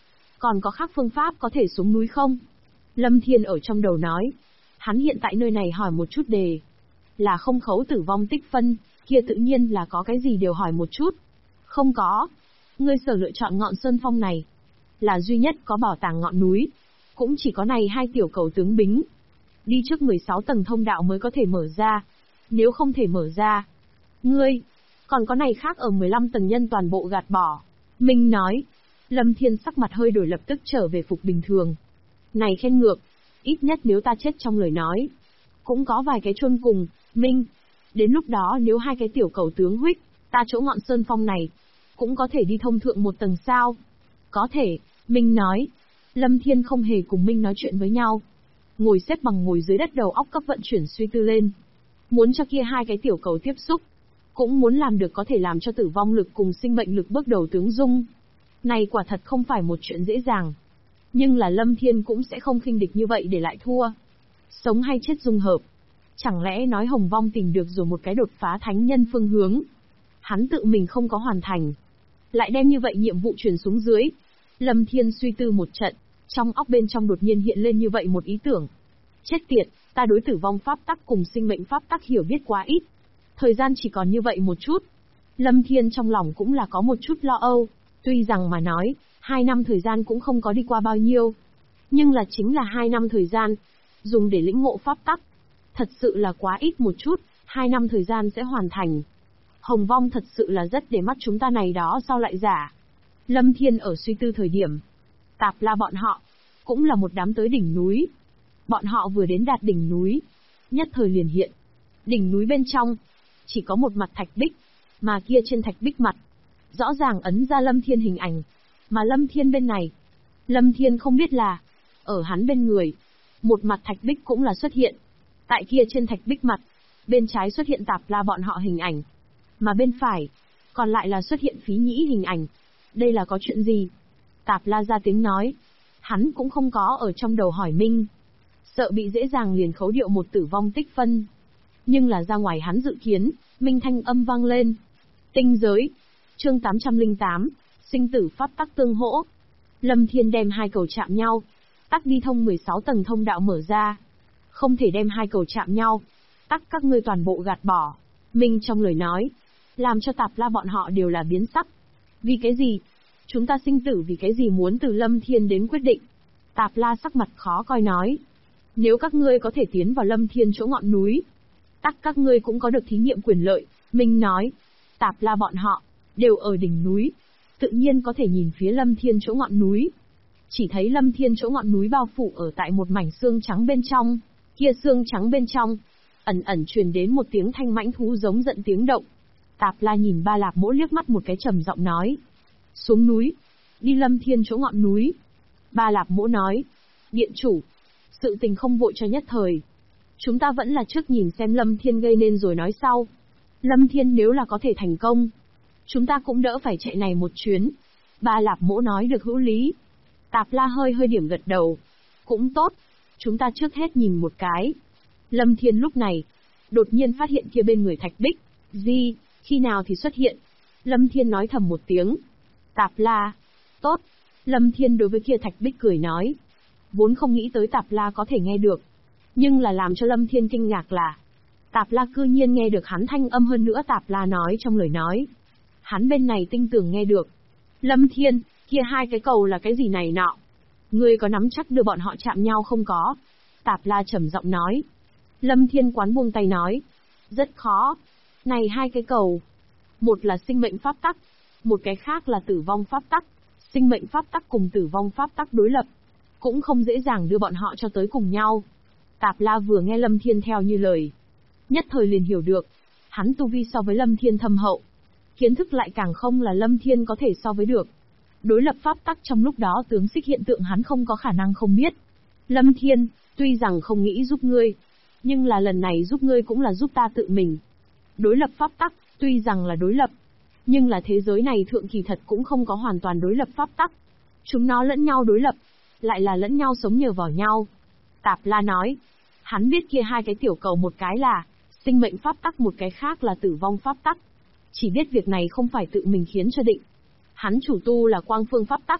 Còn có khác phương pháp có thể xuống núi không? Lâm Thiên ở trong đầu nói. Hắn hiện tại nơi này hỏi một chút đề. Là không khấu tử vong tích phân, kia tự nhiên là có cái gì đều hỏi một chút. Không có. Ngươi sở lựa chọn ngọn sơn phong này. Là duy nhất có bảo tàng ngọn núi. Cũng chỉ có này hai tiểu cầu tướng bính. Đi trước 16 tầng thông đạo mới có thể mở ra. Nếu không thể mở ra. Ngươi, còn có này khác ở 15 tầng nhân toàn bộ gạt bỏ. Minh nói. Lâm Thiên sắc mặt hơi đổi lập tức trở về phục bình thường. Này khen ngược. Ít nhất nếu ta chết trong lời nói. Cũng có vài cái chôn cùng, Minh. Đến lúc đó nếu hai cái tiểu cầu tướng huých, ta chỗ ngọn sơn phong này. Cũng có thể đi thông thượng một tầng sao. Có thể, Minh nói. Lâm Thiên không hề cùng Minh nói chuyện với nhau. Ngồi xếp bằng ngồi dưới đất đầu óc cấp vận chuyển suy tư lên. Muốn cho kia hai cái tiểu cầu tiếp xúc. Cũng muốn làm được có thể làm cho tử vong lực cùng sinh mệnh lực bước đầu tướng dung. Này quả thật không phải một chuyện dễ dàng. Nhưng là Lâm Thiên cũng sẽ không khinh địch như vậy để lại thua. Sống hay chết dung hợp. Chẳng lẽ nói Hồng Vong tìm được rồi một cái đột phá thánh nhân phương hướng. Hắn tự mình không có hoàn thành. Lại đem như vậy nhiệm vụ truyền xuống dưới. Lâm Thiên suy tư một trận. Trong óc bên trong đột nhiên hiện lên như vậy một ý tưởng. Chết tiệt, ta đối tử vong pháp tắc cùng sinh mệnh pháp tắc hiểu biết quá ít. Thời gian chỉ còn như vậy một chút. Lâm Thiên trong lòng cũng là có một chút lo âu. Tuy rằng mà nói, 2 năm thời gian cũng không có đi qua bao nhiêu. Nhưng là chính là 2 năm thời gian. Dùng để lĩnh ngộ pháp tắc. Thật sự là quá ít một chút, 2 năm thời gian sẽ hoàn thành. Hồng Vong thật sự là rất để mắt chúng ta này đó sao lại giả. Lâm Thiên ở suy tư thời điểm. Tạp La bọn họ, cũng là một đám tới đỉnh núi. Bọn họ vừa đến đạt đỉnh núi. Nhất thời liền hiện. Đỉnh núi bên trong, chỉ có một mặt thạch bích, mà kia trên thạch bích mặt, rõ ràng ấn ra Lâm Thiên hình ảnh. Mà Lâm Thiên bên này, Lâm Thiên không biết là, ở hắn bên người, một mặt thạch bích cũng là xuất hiện. Tại kia trên thạch bích mặt, bên trái xuất hiện Tạp La bọn họ hình ảnh. Mà bên phải, còn lại là xuất hiện Phí Nhĩ hình ảnh. Đây là có chuyện gì? Tạp La ra tiếng nói. Hắn cũng không có ở trong đầu hỏi Minh. Sợ bị dễ dàng liền khấu điệu một tử vong tích phân. Nhưng là ra ngoài hắn dự kiến, Minh thanh âm vang lên. Tinh giới. Chương 808, sinh tử pháp tắc tương hỗ. Lâm Thiên đem hai cầu chạm nhau. Tắc đi thông 16 tầng thông đạo mở ra. Không thể đem hai cầu chạm nhau. Tắc các ngươi toàn bộ gạt bỏ. Minh trong lời nói. Làm cho Tạp La bọn họ đều là biến sắc. Vì cái gì? Chúng ta sinh tử vì cái gì muốn từ Lâm Thiên đến quyết định? Tạp La sắc mặt khó coi nói. Nếu các ngươi có thể tiến vào Lâm Thiên chỗ ngọn núi, tắc các ngươi cũng có được thí nghiệm quyền lợi. Minh nói. Tạp La bọn họ, đều ở đỉnh núi. Tự nhiên có thể nhìn phía Lâm Thiên chỗ ngọn núi. Chỉ thấy Lâm Thiên chỗ ngọn núi bao phủ ở tại một mảnh xương trắng bên trong. Kia xương trắng bên trong, ẩn ẩn truyền đến một tiếng thanh mãnh thú giống giận tiếng động. Tạp La nhìn Ba Lạp Mỗ liếc mắt một cái trầm giọng nói. Xuống núi. Đi Lâm Thiên chỗ ngọn núi. Ba Lạp Mỗ nói. Điện chủ. Sự tình không vội cho nhất thời. Chúng ta vẫn là trước nhìn xem Lâm Thiên gây nên rồi nói sau. Lâm Thiên nếu là có thể thành công, chúng ta cũng đỡ phải chạy này một chuyến. Ba Lạp Mỗ nói được hữu lý. Tạp La hơi điểm gật đầu. Cũng tốt. Chúng ta trước hết nhìn một cái. Lâm Thiên lúc này, đột nhiên phát hiện kia bên người thạch bích. Gì, khi nào thì xuất hiện? Lâm Thiên nói thầm một tiếng. Tạp La. Tốt. Lâm Thiên đối với kia thạch bích cười nói. Vốn không nghĩ tới Tạp La có thể nghe được. Nhưng là làm cho Lâm Thiên kinh ngạc là, Tạp La cư nhiên nghe được hắn thanh âm hơn nữa Tạp La nói trong lời nói. Hắn bên này tinh tường nghe được. Lâm Thiên, kia hai cái cầu là cái gì này nọ? Ngươi có nắm chắc đưa bọn họ chạm nhau không có? Tạp La trầm giọng nói. Lâm Thiên quán buông tay nói. Rất khó. Này hai cái cầu. Một là sinh mệnh pháp tắc. Một cái khác là tử vong pháp tắc. Sinh mệnh pháp tắc cùng tử vong pháp tắc đối lập. Cũng không dễ dàng đưa bọn họ cho tới cùng nhau. Tạp La vừa nghe Lâm Thiên theo như lời. Nhất thời liền hiểu được. Hắn tu vi so với Lâm Thiên thâm hậu. Kiến thức lại càng không là Lâm Thiên có thể so với được. Đối lập pháp tắc trong lúc đó tướng xích hiện tượng hắn không có khả năng không biết. Lâm Thiên, tuy rằng không nghĩ giúp ngươi, nhưng là lần này giúp ngươi cũng là giúp ta tự mình. Đối lập pháp tắc, tuy rằng là đối lập, nhưng là thế giới này thượng kỳ thật cũng không có hoàn toàn đối lập pháp tắc. Chúng nó lẫn nhau đối lập, lại là lẫn nhau sống nhờ vào nhau. Tạp La nói, hắn biết kia hai cái tiểu cầu một cái là sinh mệnh pháp tắc, một cái khác là tử vong pháp tắc. Chỉ biết việc này không phải tự mình khiến cho định. Hắn chủ tu là quang phương pháp tắc,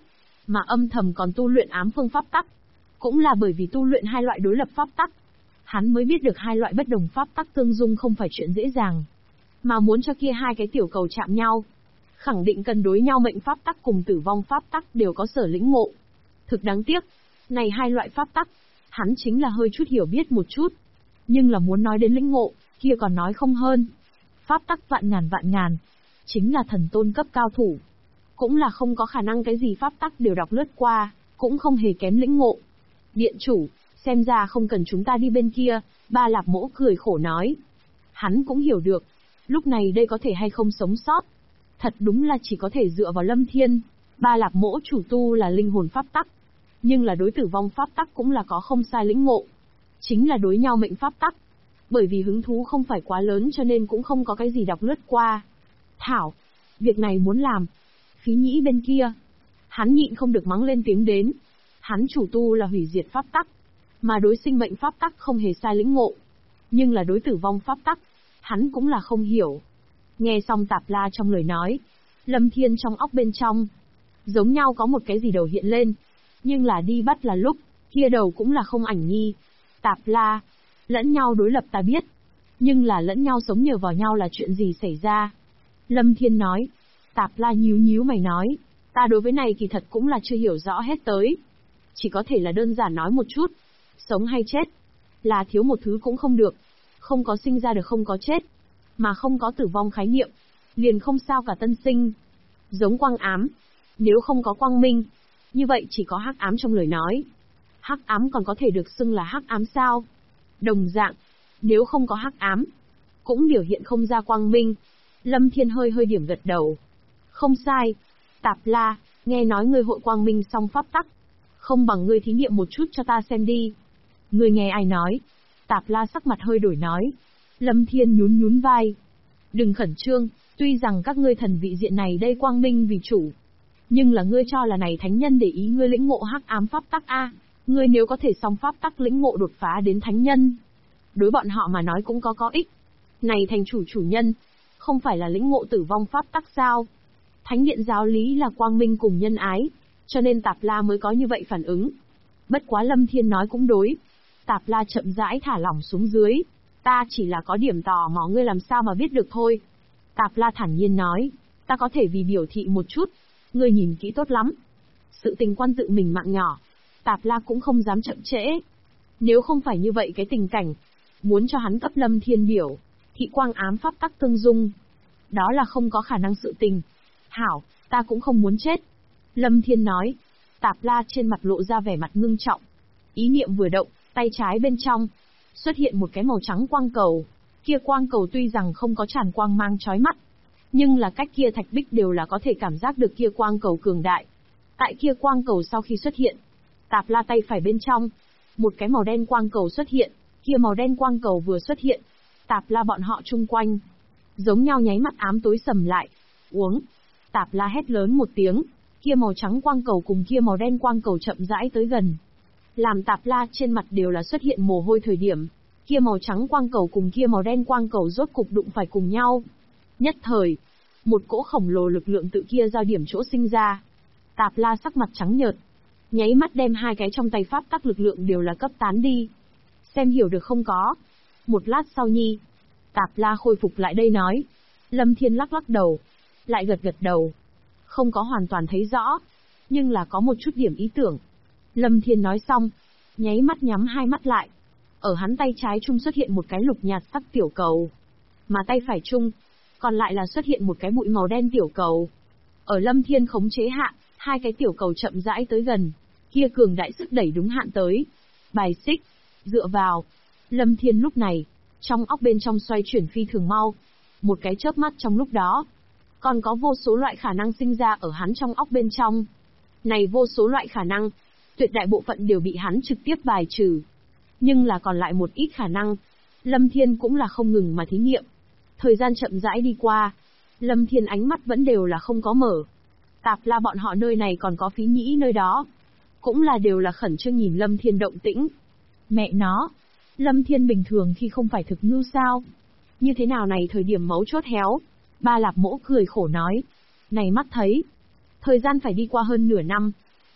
mà âm thầm còn tu luyện ám phương pháp tắc. Cũng là bởi vì tu luyện hai loại đối lập pháp tắc, hắn mới biết được hai loại bất đồng pháp tắc tương dung không phải chuyện dễ dàng. Mà muốn cho kia hai cái tiểu cầu chạm nhau, khẳng định cần đối nhau mệnh pháp tắc cùng tử vong pháp tắc đều có sở lĩnh ngộ. Thực đáng tiếc, này hai loại pháp tắc, hắn chính là hơi chút hiểu biết một chút. Nhưng là muốn nói đến lĩnh ngộ, kia còn nói không hơn. Pháp tắc vạn ngàn, chính là thần tôn cấp cao thủ. Cũng là không có khả năng cái gì pháp tắc đều đọc lướt qua, cũng không hề kém lĩnh ngộ. Điện chủ, xem ra không cần chúng ta đi bên kia, Ba Lạp Mỗ cười khổ nói. Hắn cũng hiểu được, lúc này đây có thể hay không sống sót. Thật đúng là chỉ có thể dựa vào Lâm Thiên. Ba Lạp Mỗ chủ tu là linh hồn pháp tắc, nhưng là đối tử vong pháp tắc cũng là có không sai lĩnh ngộ. Chính là đối nhau mệnh pháp tắc. Bởi vì hứng thú không phải quá lớn cho nên cũng không có cái gì đọc lướt qua. Thảo, việc này muốn làm. Phí Nhĩ bên kia, hắn nhịn không được mắng lên tiếng đến. Hắn chủ tu là hủy diệt pháp tắc, mà đối sinh mệnh pháp tắc không hề sai lĩnh ngộ. Nhưng là đối tử vong pháp tắc, hắn cũng là không hiểu. Nghe xong Tạp La trong lời nói, Lâm Thiên trong óc bên trong, giống nhau có một cái gì đầu hiện lên. Nhưng là đi bắt là lúc, kia đầu cũng là không ảnh nhi. Tạp La, lẫn nhau đối lập ta biết. Nhưng là lẫn nhau sống nhờ vào nhau là chuyện gì xảy ra? Lâm Thiên nói. Tạp La nhíu mày nói. Ta đối với này kỳ thật cũng là chưa hiểu rõ hết tới. Chỉ có thể là đơn giản nói một chút. Sống hay chết, là thiếu một thứ cũng không được. Không có sinh ra được không có chết. Mà không có tử vong khái niệm, liền không sao cả tân sinh. Giống quang ám, nếu không có quang minh, như vậy chỉ có hắc ám trong lời nói. Hắc ám còn có thể được xưng là hắc ám sao? Đồng dạng, nếu không có hắc ám, cũng biểu hiện không ra quang minh. Lâm Thiên hơi điểm gật đầu. Không sai. Tạp La, nghe nói ngươi hội quang minh song pháp tắc. Không bằng ngươi thí nghiệm một chút cho ta xem đi. Ngươi nghe ai nói? Tạp La sắc mặt hơi đổi nói. Lâm Thiên nhún vai. Đừng khẩn trương, tuy rằng các ngươi thần vị diện này đây quang minh vì chủ. Nhưng là ngươi cho là này thánh nhân để ý ngươi lĩnh ngộ hắc ám pháp tắc a. Ngươi nếu có thể song pháp tắc lĩnh ngộ đột phá đến thánh nhân, đối bọn họ mà nói cũng có ích. Này thành chủ nhân, không phải là lĩnh ngộ tử vong pháp tắc sao? Thánh điện giáo lý là quang minh cùng nhân ái, cho nên Tạp La mới có như vậy phản ứng. Bất quá Lâm Thiên nói cũng đối. Tạp La chậm rãi thả lỏng xuống dưới. Ta chỉ là có điểm tò mò ngươi làm sao mà biết được thôi. Tạp La thản nhiên nói. Ta có thể vì biểu thị một chút. Ngươi nhìn kỹ tốt lắm. Sự tình quan tự mình mạng nhỏ. Tạp La cũng không dám chậm trễ. Nếu không phải như vậy cái tình cảnh, muốn cho hắn cấp Lâm Thiên biểu thị quang ám pháp tắc tương dung, đó là không có khả năng sự tình. Hảo, ta cũng không muốn chết. Lâm Thiên nói. Tạp La trên mặt lộ ra vẻ mặt ngưng trọng. Ý niệm vừa động, tay trái bên trong xuất hiện một cái màu trắng quang cầu. Kia quang cầu tuy rằng không có tràn quang mang chói mắt, nhưng là cách kia thạch bích đều là có thể cảm giác được kia quang cầu cường đại. Tại kia quang cầu sau khi xuất hiện, Tạp La tay phải bên trong, một cái màu đen quang cầu xuất hiện. Kia màu đen quang cầu vừa xuất hiện, Tạp La bọn họ chung quanh giống nhau nháy mắt ám tối sầm lại. Uống. Tạp La hét lớn một tiếng, kia màu trắng quang cầu cùng kia màu đen quang cầu chậm rãi tới gần. Làm Tạp La trên mặt đều là xuất hiện mồ hôi thời điểm, kia màu trắng quang cầu cùng kia màu đen quang cầu rốt cục đụng phải cùng nhau. Nhất thời, một cỗ khổng lồ lực lượng tự kia giao điểm chỗ sinh ra. Tạp La sắc mặt trắng nhợt, nháy mắt đem hai cái trong tay pháp tắc lực lượng đều là cấp tán đi. Xem hiểu được không có? Một lát sau nhi, Tạp La khôi phục lại đây nói. Lâm Thiên lắc đầu, lại gật đầu. Không có hoàn toàn thấy rõ, nhưng là có một chút điểm ý tưởng. Lâm Thiên nói xong, nháy mắt nhắm hai mắt lại. Ở hắn tay trái trung xuất hiện một cái lục nhạt sắc tiểu cầu, mà tay phải trung, còn lại là xuất hiện một cái bụi màu đen tiểu cầu. Ở Lâm Thiên khống chế hạ, hai cái tiểu cầu chậm rãi tới gần, kia cường đại sức đẩy đúng hạn tới. Bài xích, dựa vào. Lâm Thiên lúc này, trong óc bên trong xoay chuyển phi thường mau. Một cái chớp mắt trong lúc đó, còn có vô số loại khả năng sinh ra ở hắn trong óc bên trong. Này vô số loại khả năng, tuyệt đại bộ phận đều bị hắn trực tiếp bài trừ. Nhưng là còn lại một ít khả năng, Lâm Thiên cũng là không ngừng mà thí nghiệm. Thời gian chậm rãi đi qua, Lâm Thiên ánh mắt vẫn đều là không có mở. Tạp La bọn họ nơi này còn có Phí Nhĩ nơi đó, cũng là đều là khẩn trương nhìn Lâm Thiên động tĩnh. Mẹ nó, Lâm Thiên bình thường khi không phải thực ngưu sao? Như thế nào này thời điểm mấu chốt héo? Ba Lạp Mỗ cười khổ nói. Này mắt thấy, thời gian phải đi qua hơn nửa năm.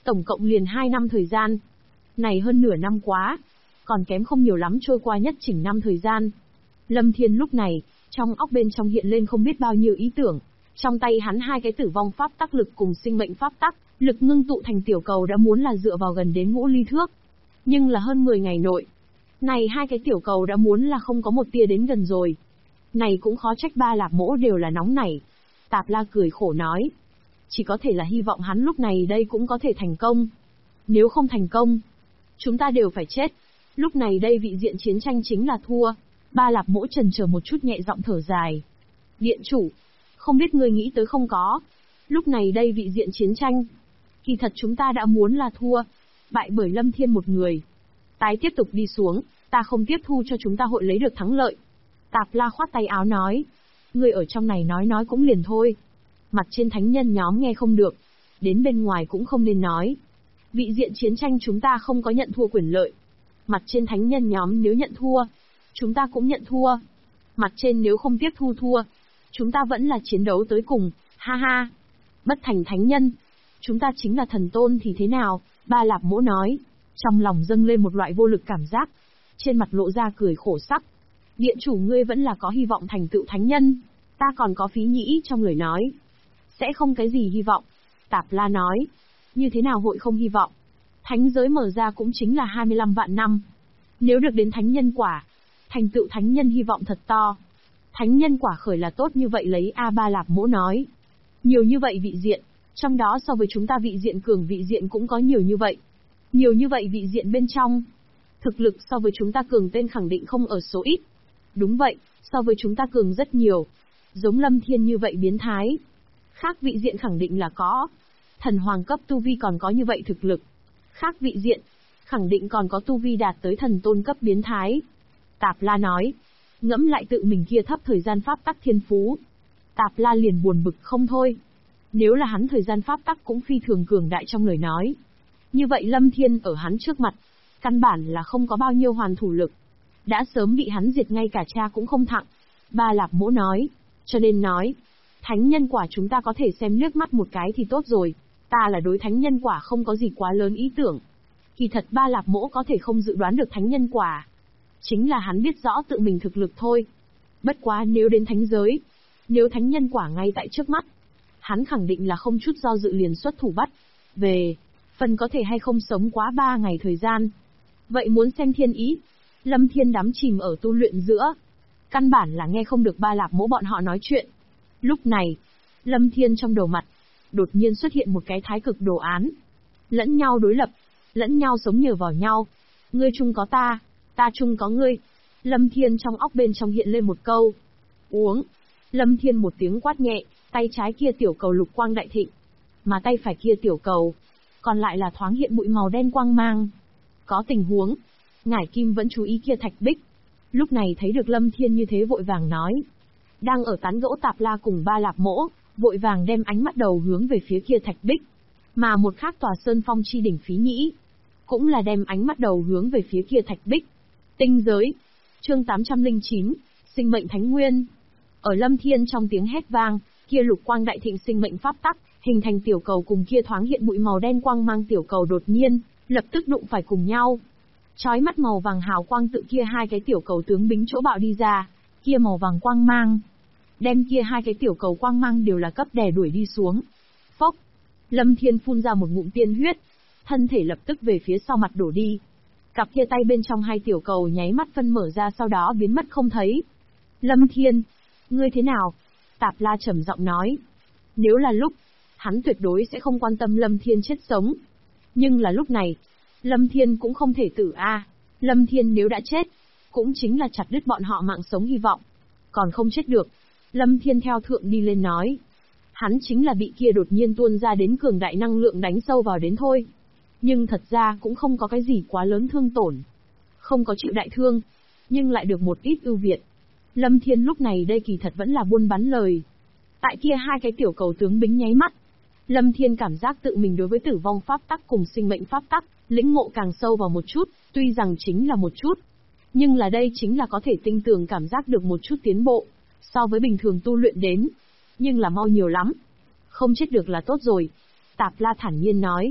Tổng cộng liền 2 năm thời gian. Này hơn nửa năm quá. Còn kém không nhiều lắm trôi qua nhất chỉnh năm thời gian. Lâm Thiên lúc này, trong óc bên trong hiện lên không biết bao nhiêu ý tưởng. Trong tay hắn hai cái tử vong pháp tắc lực cùng sinh mệnh pháp tắc, lực ngưng tụ thành tiểu cầu đã muốn là dựa vào gần đến ngũ ly thước. Nhưng là hơn 10 ngày nội. Này hai cái tiểu cầu đã muốn là không có một tia đến gần rồi. Này cũng khó trách Ba Lạp Mỗ đều là nóng nảy. Tạp La cười khổ nói. Chỉ có thể là hy vọng hắn lúc này đây cũng có thể thành công. Nếu không thành công, chúng ta đều phải chết. Lúc này đây vị diện chiến tranh chính là thua. Ba Lạp Mỗ chần chờ một chút nhẹ giọng thở dài. Điện chủ, không biết ngươi nghĩ tới không có. Lúc này đây vị diện chiến tranh, kỳ thật chúng ta đã muốn là thua. Bại bởi Lâm Thiên một người. Tái tiếp tục đi xuống, ta không tiếp thu cho chúng ta hội lấy được thắng lợi. Tạp La khoát tay áo nói. Ngươi ở trong này nói cũng liền thôi. Mặt trên thánh nhân nhóm nghe không được. Đến bên ngoài cũng không nên nói. Vị diện chiến tranh chúng ta không có nhận thua quyền lợi. Mặt trên thánh nhân nhóm nếu nhận thua, chúng ta cũng nhận thua. Mặt trên nếu không tiếp thu thua, chúng ta vẫn là chiến đấu tới cùng, ha ha. Bất thành thánh nhân, chúng ta chính là thần tôn thì thế nào, Ba Lạp Mỗ nói. Trong lòng dâng lên một loại vô lực cảm giác. Trên mặt lộ ra cười khổ sắc. Điện chủ ngươi vẫn là có hy vọng thành tựu thánh nhân. Ta còn có Phí Nhĩ trong lời nói. Sẽ không cái gì hy vọng. Tạp La nói. Như thế nào hội không hy vọng? Thánh giới mở ra cũng chính là 25 vạn năm. Nếu được đến thánh nhân quả, thành tựu thánh nhân hy vọng thật to. Thánh nhân quả khởi là tốt như vậy lấy A Ba Lạp Mỗ nói. Nhiều như vậy vị diện, trong đó so với chúng ta vị diện cường vị diện cũng có nhiều như vậy. Nhiều như vậy vị diện bên trong. Thực lực so với chúng ta cường tên khẳng định không ở số ít. Đúng vậy, so với chúng ta cường rất nhiều. Giống Lâm Thiên như vậy biến thái. Khác vị diện khẳng định là có. Thần hoàng cấp tu vi còn có như vậy thực lực. Khác vị diện, khẳng định còn có tu vi đạt tới thần tôn cấp biến thái. Tạp La nói. Ngẫm lại tự mình kia thấp thời gian pháp tắc thiên phú. Tạp La liền buồn bực không thôi. Nếu là hắn thời gian pháp tắc cũng phi thường cường đại trong lời nói. Như vậy Lâm Thiên ở hắn trước mặt, căn bản là không có bao nhiêu hoàn thủ lực. Đã sớm bị hắn diệt ngay cả cha cũng không thặng. Ba Lạp Mỗ nói. Cho nên nói, thánh nhân quả chúng ta có thể xem liếc mắt một cái thì tốt rồi. Ta là đối thánh nhân quả không có gì quá lớn ý tưởng. Kỳ thật Ba Lạp Mỗ có thể không dự đoán được thánh nhân quả. Chính là hắn biết rõ tự mình thực lực thôi. Bất quá nếu đến thánh giới, nếu thánh nhân quả ngay tại trước mắt, hắn khẳng định là không chút do dự liền xuất thủ bắt. Về, phần có thể hay không sống quá 3 ngày thời gian. Vậy muốn xem thiên ý. Lâm Thiên đắm chìm ở tu luyện giữa. Căn bản là nghe không được Ba Lạp Mỗ bọn họ nói chuyện. Lúc này, Lâm Thiên trong đầu mặt, đột nhiên xuất hiện một cái thái cực đồ án. Lẫn nhau đối lập, lẫn nhau sống nhờ vào nhau. Ngươi chung có ta chung có ngươi. Lâm Thiên trong óc bên trong hiện lên một câu. Uống. Lâm Thiên một tiếng quát nhẹ, tay trái kia tiểu cầu lục quang đại thịnh. Mà tay phải kia tiểu cầu, còn lại là thoáng hiện bụi màu đen quang mang. Có tình huống. Ngải Kim vẫn chú ý kia thạch bích. Lúc này thấy được Lâm Thiên như thế vội vàng nói. Đang ở tán gẫu Tạp La cùng Ba Lạp Mỗ, vội vàng đem ánh mắt đầu hướng về phía kia thạch bích. Mà một khác tòa sơn phong chi đỉnh Phí Nhĩ, cũng là đem ánh mắt đầu hướng về phía kia thạch bích. Tinh giới. Chương 809, sinh mệnh thánh nguyên. Ở Lâm Thiên trong tiếng hét vang, kia lục quang đại thịnh sinh mệnh pháp tắc, hình thành tiểu cầu cùng kia thoáng hiện bụi màu đen quang mang tiểu cầu đột nhiên, lập tức đụng phải cùng nhau. Chói mắt màu vàng hào quang tự kia hai cái tiểu cầu tướng bính chỗ bạo đi ra, kia màu vàng quang mang. Đem kia hai cái tiểu cầu quang mang đều là cấp đè đuổi đi xuống. Phốc. Lâm Thiên phun ra một ngụm tiên huyết, thân thể lập tức về phía sau mặt đổ đi. Cặp kia tay bên trong hai tiểu cầu nháy mắt phân mở ra sau đó biến mất không thấy. Lâm Thiên, ngươi thế nào? Tạp La trầm giọng nói. Nếu là lúc, hắn tuyệt đối sẽ không quan tâm Lâm Thiên chết sống. Nhưng là lúc này, Lâm Thiên cũng không thể tử a. Lâm Thiên nếu đã chết, cũng chính là chặt đứt bọn họ mạng sống hy vọng. Còn không chết được. Lâm Thiên theo thượng đi lên nói. Hắn chính là bị kia đột nhiên tuôn ra đến cường đại năng lượng đánh sâu vào đến thôi. Nhưng thật ra cũng không có cái gì quá lớn thương tổn. Không có chịu đại thương, nhưng lại được một ít ưu việt. Lâm Thiên lúc này đây kỳ thật vẫn là buôn bán lời. Tại kia hai cái tiểu cầu tướng bính nháy mắt. Lâm Thiên cảm giác tự mình đối với tử vong pháp tắc cùng sinh mệnh pháp tắc, lĩnh ngộ càng sâu vào một chút, tuy rằng chính là một chút. Nhưng là đây chính là có thể tinh tường cảm giác được một chút tiến bộ, so với bình thường tu luyện đến. Nhưng là mau nhiều lắm. Không chết được là tốt rồi. Tạp La thản nhiên nói.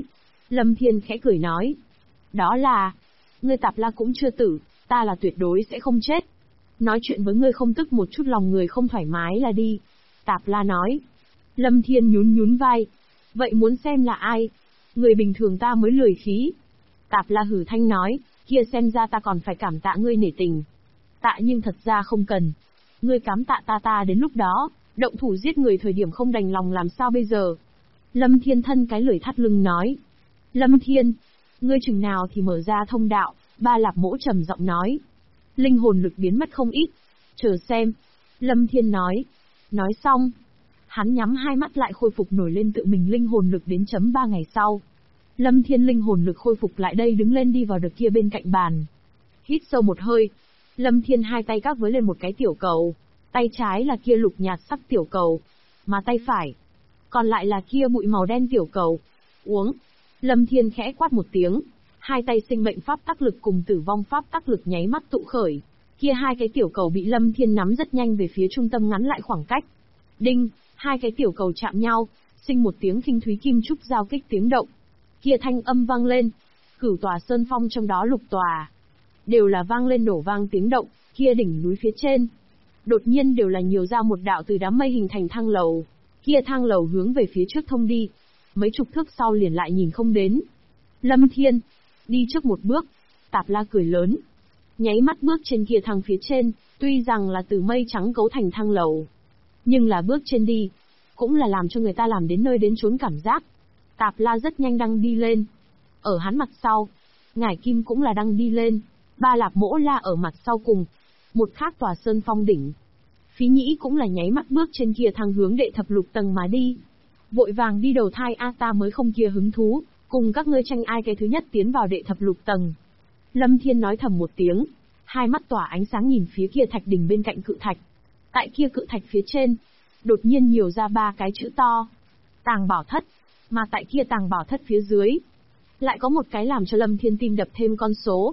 Lâm Thiên khẽ cười nói. Đó là, ngươi Tạp La cũng chưa tử, ta là tuyệt đối sẽ không chết. Nói chuyện với ngươi không tức một chút lòng người không thoải mái là đi. Tạp La nói. Lâm Thiên nhún nhún vai. Vậy muốn xem là ai? Người bình thường ta mới lười khí. Tạp La hử thanh nói, kia xem ra ta còn phải cảm tạ ngươi nể tình. Tạ nhưng thật ra không cần. Ngươi cám tạ ta đến lúc đó, động thủ giết người thời điểm không đành lòng làm sao bây giờ? Lâm Thiên thân cái lưỡi thắt lưng nói. Lâm Thiên, ngươi chừng nào thì mở ra thông đạo, Ba Lạp Mỗ trầm giọng nói. Linh hồn lực biến mất không ít. Chờ xem. Lâm Thiên nói. Nói xong, hắn nhắm hai mắt lại khôi phục nổi lên tự mình linh hồn lực đến chấm 3 ngày sau. Lâm Thiên linh hồn lực khôi phục lại đây đứng lên đi vào được kia bên cạnh bàn. Hít sâu một hơi. Lâm Thiên hai tay các với lên một cái tiểu cầu. Tay trái là kia lục nhạt sắc tiểu cầu. Mà tay phải, còn lại là kia bụi màu đen tiểu cầu. Uống. Lâm Thiên khẽ quát một tiếng. Hai tay sinh mệnh pháp tắc lực cùng tử vong pháp tắc lực nháy mắt tụ khởi. Kia hai cái tiểu cầu bị Lâm Thiên nắm rất nhanh về phía trung tâm ngắn lại khoảng cách. Đinh, hai cái tiểu cầu chạm nhau, sinh một tiếng khinh thúy kim trúc giao kích tiếng động. Kia thanh âm vang lên. Cửu tòa sơn phong trong đó lục tòa đều là vang lên nổ vang tiếng động, kia đỉnh núi phía trên đột nhiên đều là nhiều ra một đạo từ đám mây hình thành thang lầu. Kia thang lầu hướng về phía trước thông đi, mấy chục thước sau liền lại nhìn không đến. Lâm Thiên đi trước một bước. Tạp La cười lớn, nháy mắt bước trên kia thang phía trên, tuy rằng là từ mây trắng cấu thành thang lầu, nhưng là bước trên đi, cũng là làm cho người ta làm đến nơi đến chốn cảm giác. Tạp La rất nhanh đang đi lên. Ở hắn mặt sau, Ngải Kim cũng là đang đi lên. Ba Lạp Mỗ La ở mặt sau cùng. Một khác tòa sơn phong đỉnh. Phí Nhĩ cũng là nháy mắt bước trên kia thang hướng đệ thập lục tầng mà đi. Vội vàng đi đầu thai ta mới không kia hứng thú, cùng các ngươi tranh ai cái thứ nhất tiến vào đệ thập lục tầng. Lâm Thiên nói thầm một tiếng, hai mắt tỏa ánh sáng nhìn phía kia thạch đỉnh bên cạnh cự thạch. Tại kia cự thạch phía trên, đột nhiên nhiều ra ba cái chữ to. Tàng Bảo Thất. Mà tại kia Tàng Bảo Thất phía dưới, lại có một cái làm cho Lâm Thiên tim đập thêm con số.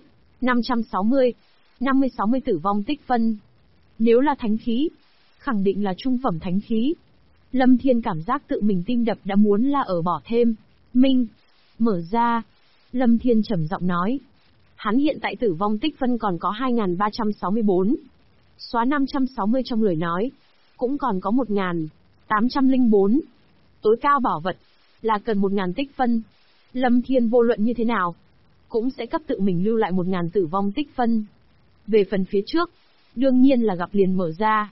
560. 50-60 tử vong tích phân. Nếu là thánh khí, khẳng định là trung phẩm thánh khí. Lâm Thiên cảm giác tự mình tim đập đã muốn là ở bỏ thêm. Minh. Mở ra. Lâm Thiên trầm giọng nói. Hắn hiện tại tử vong tích phân còn có 2364. Xóa 560 trong lời nói. Cũng còn có 1804. Tối cao bảo vật là cần 1000 tích phân. Lâm Thiên vô luận như thế nào, cũng sẽ cấp tự mình lưu lại 1000 tử vong tích phân. Về phần phía trước, đương nhiên là gặp liền mở ra.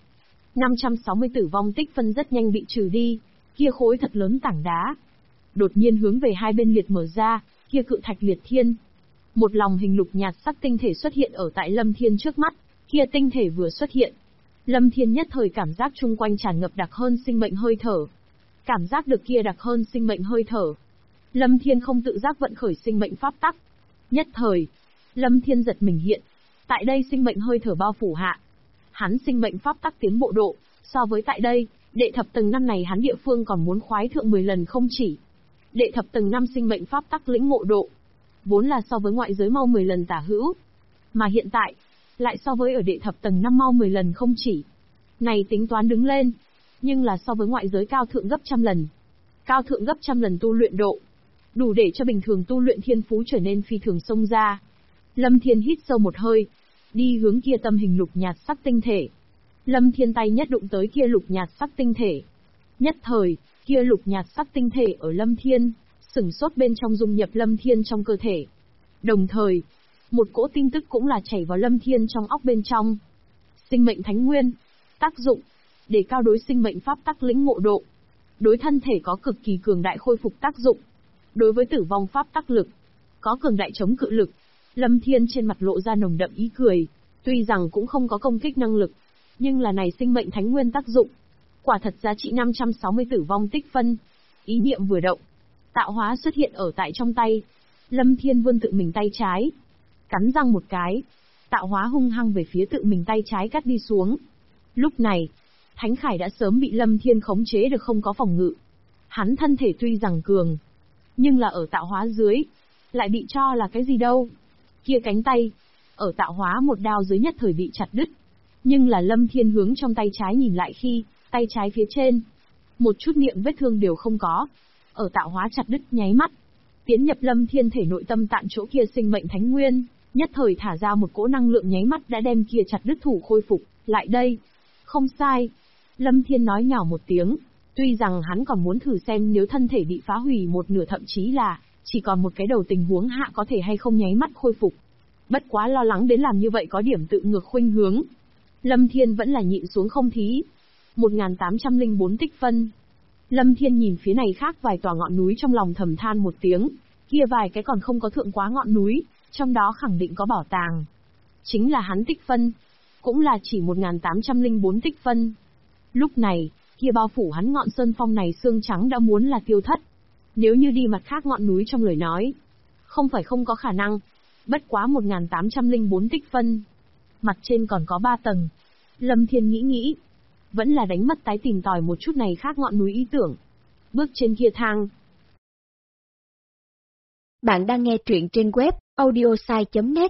560 tử vong tích phân rất nhanh bị trừ đi, kia khối thật lớn tảng đá đột nhiên hướng về hai bên liệt mở ra, kia cự thạch liệt thiên. Một lòng hình lục nhạt sắc tinh thể xuất hiện ở tại Lâm Thiên trước mắt, kia tinh thể vừa xuất hiện, Lâm Thiên nhất thời cảm giác chung quanh tràn ngập đặc hơn sinh mệnh hơi thở. Cảm giác được kia đặc hơn sinh mệnh hơi thở, Lâm Thiên không tự giác vận khởi sinh mệnh pháp tắc. Nhất thời, Lâm Thiên giật mình hiện, tại đây sinh mệnh hơi thở bao phủ hạ, hắn sinh mệnh pháp tắc tiến bộ độ, so với tại đây, đệ thập tầng năm này hắn địa phương còn muốn khoái thượng 10 lần không chỉ. Đệ thập tầng năm sinh mệnh pháp tắc lĩnh ngộ độ, vốn là so với ngoại giới mau 10 lần tả hữu, mà hiện tại, lại so với ở đệ thập tầng năm mau 10 lần không chỉ. Này tính toán đứng lên, nhưng là so với ngoại giới cao thượng gấp trăm lần. Cao thượng gấp trăm lần tu luyện độ, đủ để cho bình thường tu luyện thiên phú trở nên phi thường xông ra. Lâm Thiên hít sâu một hơi, đi hướng kia tâm hình lục nhạt sắc tinh thể. Lâm Thiên tay nhất đụng tới kia lục nhạt sắc tinh thể. Nhất thời, kia lục nhạt sắc tinh thể ở Lâm Thiên, sửng sốt bên trong dung nhập Lâm Thiên trong cơ thể. Đồng thời, một cỗ tin tức cũng là chảy vào Lâm Thiên trong óc bên trong. Sinh mệnh thánh nguyên, tác dụng, để cao đối sinh mệnh pháp tắc lĩnh ngộ độ. Đối thân thể có cực kỳ cường đại khôi phục tác dụng. Đối với tử vong pháp tắc lực, có cường đại chống cự lực. Lâm Thiên trên mặt lộ ra nồng đậm ý cười, tuy rằng cũng không có công kích năng lực, nhưng là này sinh mệnh thánh nguyên tác dụng, quả thật giá trị 560 tử vong tích phân. Ý niệm vừa động, tạo hóa xuất hiện ở tại trong tay. Lâm Thiên vươn tự mình tay trái, cắn răng một cái, tạo hóa hung hăng về phía tự mình tay trái cắt đi xuống. Lúc này, Thánh Khải đã sớm bị Lâm Thiên khống chế được không có phòng ngự. Hắn thân thể tuy rằng cường, nhưng là ở tạo hóa dưới, lại bị cho là cái gì đâu. Kia cánh tay, ở tạo hóa một đao dưới nhất thời bị chặt đứt. Nhưng là Lâm Thiên hướng trong tay trái nhìn lại khi, tay trái phía trên, một chút miệng vết thương đều không có. Ở tạo hóa chặt đứt nháy mắt, tiến nhập Lâm Thiên thể nội tâm tạng chỗ kia sinh mệnh thánh nguyên, nhất thời thả ra một cỗ năng lượng nháy mắt đã đem kia chặt đứt thủ khôi phục, lại đây. Không sai. Lâm Thiên nói nhỏ một tiếng, tuy rằng hắn còn muốn thử xem nếu thân thể bị phá hủy một nửa thậm chí là chỉ còn một cái đầu tình huống hạ có thể hay không nháy mắt khôi phục. Bất quá lo lắng đến làm như vậy có điểm tự ngược khuynh hướng. Lâm Thiên vẫn là nhịn xuống không thí. 1804 tích phân. Lâm Thiên nhìn phía này khác vài tòa ngọn núi trong lòng thầm than một tiếng, kia vài cái còn không có thượng quá ngọn núi, trong đó khẳng định có bảo tàng. Chính là hắn tích phân, cũng là chỉ 1804 tích phân. Lúc này, kia bao phủ hắn ngọn sơn phong này xương trắng đã muốn là tiêu thất. Nếu như đi mặt khác ngọn núi trong lời nói, không phải không có khả năng. Bất quá 1804 tích phân. Mặt trên còn có 3 tầng. Lâm Thiên nghĩ, vẫn là đánh mất tái tìm tòi một chút này khác ngọn núi ý tưởng. Bước trên kia thang. Bạn đang nghe truyện trên web audiosai.net.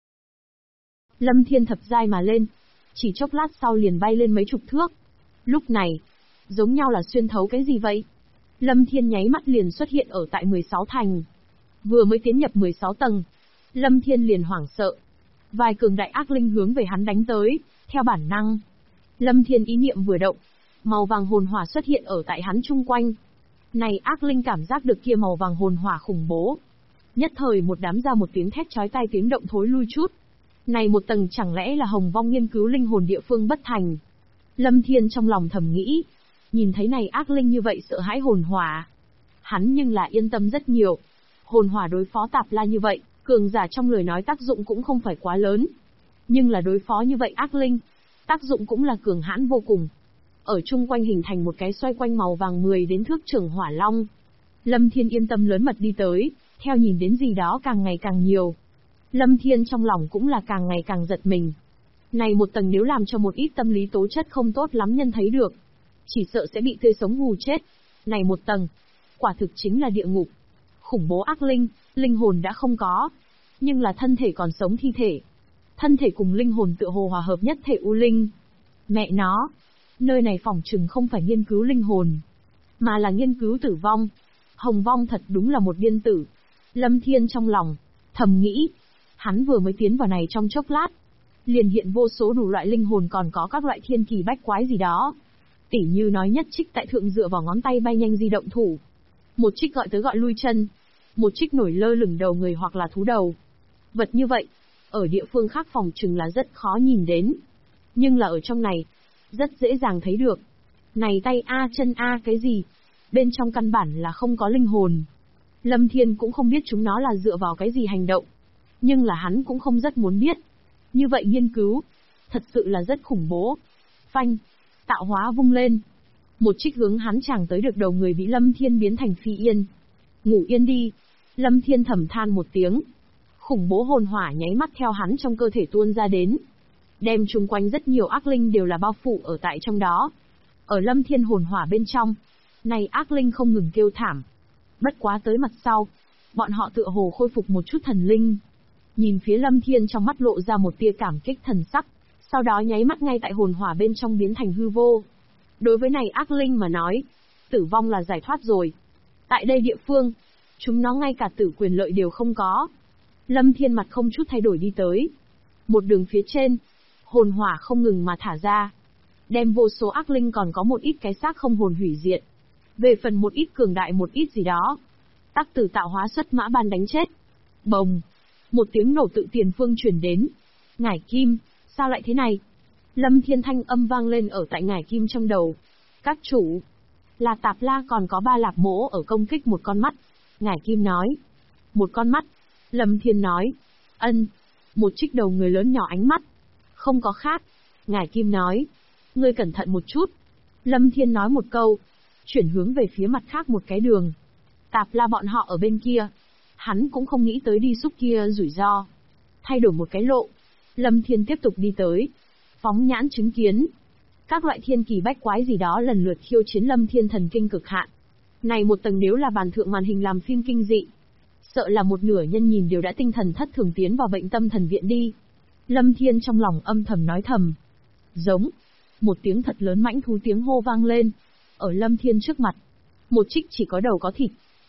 Lâm Thiên thập giai mà lên, chỉ chốc lát sau liền bay lên mấy chục thước. Lúc này, giống nhau là xuyên thấu cái gì vậy? Lâm Thiên nháy mắt liền xuất hiện ở tại 16 thành. Vừa mới tiến nhập 16 tầng, Lâm Thiên liền hoảng sợ. Vài cường đại ác linh hướng về hắn đánh tới, theo bản năng. Lâm Thiên ý niệm vừa động, màu vàng hồn hỏa xuất hiện ở tại hắn chung quanh. Này ác linh cảm giác được kia màu vàng hồn hỏa khủng bố. Nhất thời một đám ra một tiếng thét chói tai tiếng động thối lui chút. Này một tầng chẳng lẽ là Hồng Vong nghiên cứu linh hồn địa phương bất thành. Lâm Thiên trong lòng thầm nghĩ, nhìn thấy này ác linh như vậy sợ hãi hồn hỏa. Hắn nhưng là yên tâm rất nhiều. Hồn hỏa đối phó Tạp La như vậy, cường giả trong lời nói tác dụng cũng không phải quá lớn. Nhưng là đối phó như vậy ác linh, tác dụng cũng là cường hãn vô cùng. Ở chung quanh hình thành một cái xoay quanh màu vàng 10 đến thước trưởng hỏa long. Lâm Thiên yên tâm lớn mật đi tới, theo nhìn đến gì đó càng ngày càng nhiều. Lâm Thiên trong lòng cũng là càng ngày càng giật mình. Này một tầng nếu làm cho một ít tâm lý tố chất không tốt lắm nhân thấy được, chỉ sợ sẽ bị tươi sống hù chết. Này một tầng, quả thực chính là địa ngục. Khủng bố ác linh, linh hồn đã không có, nhưng là thân thể còn sống thi thể. Thân thể cùng linh hồn tựa hồ hòa hợp nhất thể u linh. Mẹ nó, nơi này phỏng chừng không phải nghiên cứu linh hồn, mà là nghiên cứu tử vong. Hồng Vong thật đúng là một điên tử. Lâm Thiên trong lòng thầm nghĩ, hắn vừa mới tiến vào này trong chốc lát, liền hiện vô số đủ loại linh hồn còn có các loại thiên kỳ bách quái gì đó. Tỉ như nói nhất trích tại thượng dựa vào ngón tay bay nhanh di động thủ. Một trích gọi tới gọi lui chân. Một trích nổi lơ lửng đầu người hoặc là thú đầu. Vật như vậy, ở địa phương khác phòng chừng là rất khó nhìn đến. Nhưng là ở trong này, rất dễ dàng thấy được. Này tay A chân A cái gì? Bên trong căn bản là không có linh hồn. Lâm Thiên cũng không biết chúng nó là dựa vào cái gì hành động. Nhưng là hắn cũng không rất muốn biết. Như vậy nghiên cứu, thật sự là rất khủng bố. Phanh, tạo hóa vung lên. Một trích hướng hắn chàng tới được đầu người bị Lâm Thiên biến thành phi yên. Ngủ yên đi. Lâm Thiên thầm than một tiếng. Khủng bố hồn hỏa nháy mắt theo hắn trong cơ thể tuôn ra đến. Đem chung quanh rất nhiều ác linh đều là bao phủ ở tại trong đó. Ở Lâm Thiên hồn hỏa bên trong, này ác linh không ngừng kêu thảm. Bất quá tới mặt sau, bọn họ tựa hồ khôi phục một chút thần linh. Nhìn phía Lâm Thiên trong mắt lộ ra một tia cảm kích thần sắc, sau đó nháy mắt ngay tại hồn hỏa bên trong biến thành hư vô. Đối với này ác linh mà nói, tử vong là giải thoát rồi. Tại đây địa phương, chúng nó ngay cả tử quyền lợi đều không có. Lâm Thiên mặt không chút thay đổi đi tới. Một đường phía trên, hồn hỏa không ngừng mà thả ra. Đem vô số ác linh còn có một ít cái xác không hồn hủy diệt. Về phần một ít cường đại một ít gì đó. Tắc tử tạo hóa xuất mã ban đánh chết. Bồng. Một tiếng nổ tự tiền phương truyền đến. Ngải kim, sao lại thế này? Lâm Thiên thanh âm vang lên ở tại ngải kim trong đầu. Các chủ, là Tạp La còn có 3 lạp mỗ ở công kích một con mắt. Ngải kim nói. Một con mắt. Lâm Thiên nói. Ân. Một trích đầu người lớn nhỏ ánh mắt. Không có khác. Ngải kim nói. Ngươi cẩn thận một chút. Lâm Thiên nói một câu. Chuyển hướng về phía mặt khác một cái đường. Tạp La bọn họ ở bên kia. Hắn cũng không nghĩ tới đi xúc kia rủi ro. Thay đổi một cái lộ. Lâm Thiên tiếp tục đi tới. Phóng nhãn chứng kiến. Các loại thiên kỳ bách quái gì đó lần lượt khiêu chiến Lâm Thiên thần kinh cực hạn. Này một tầng nếu là bàn thượng màn hình làm phim kinh dị, sợ là một nửa nhân nhìn đều đã tinh thần thất thường tiến vào bệnh tâm thần viện đi. Lâm Thiên trong lòng âm thầm nói thầm. Giống. Một tiếng thật lớn mãnh thú tiếng hô vang lên. Ở Lâm Thiên trước mặt. Một trích chỉ có đầu có thịt.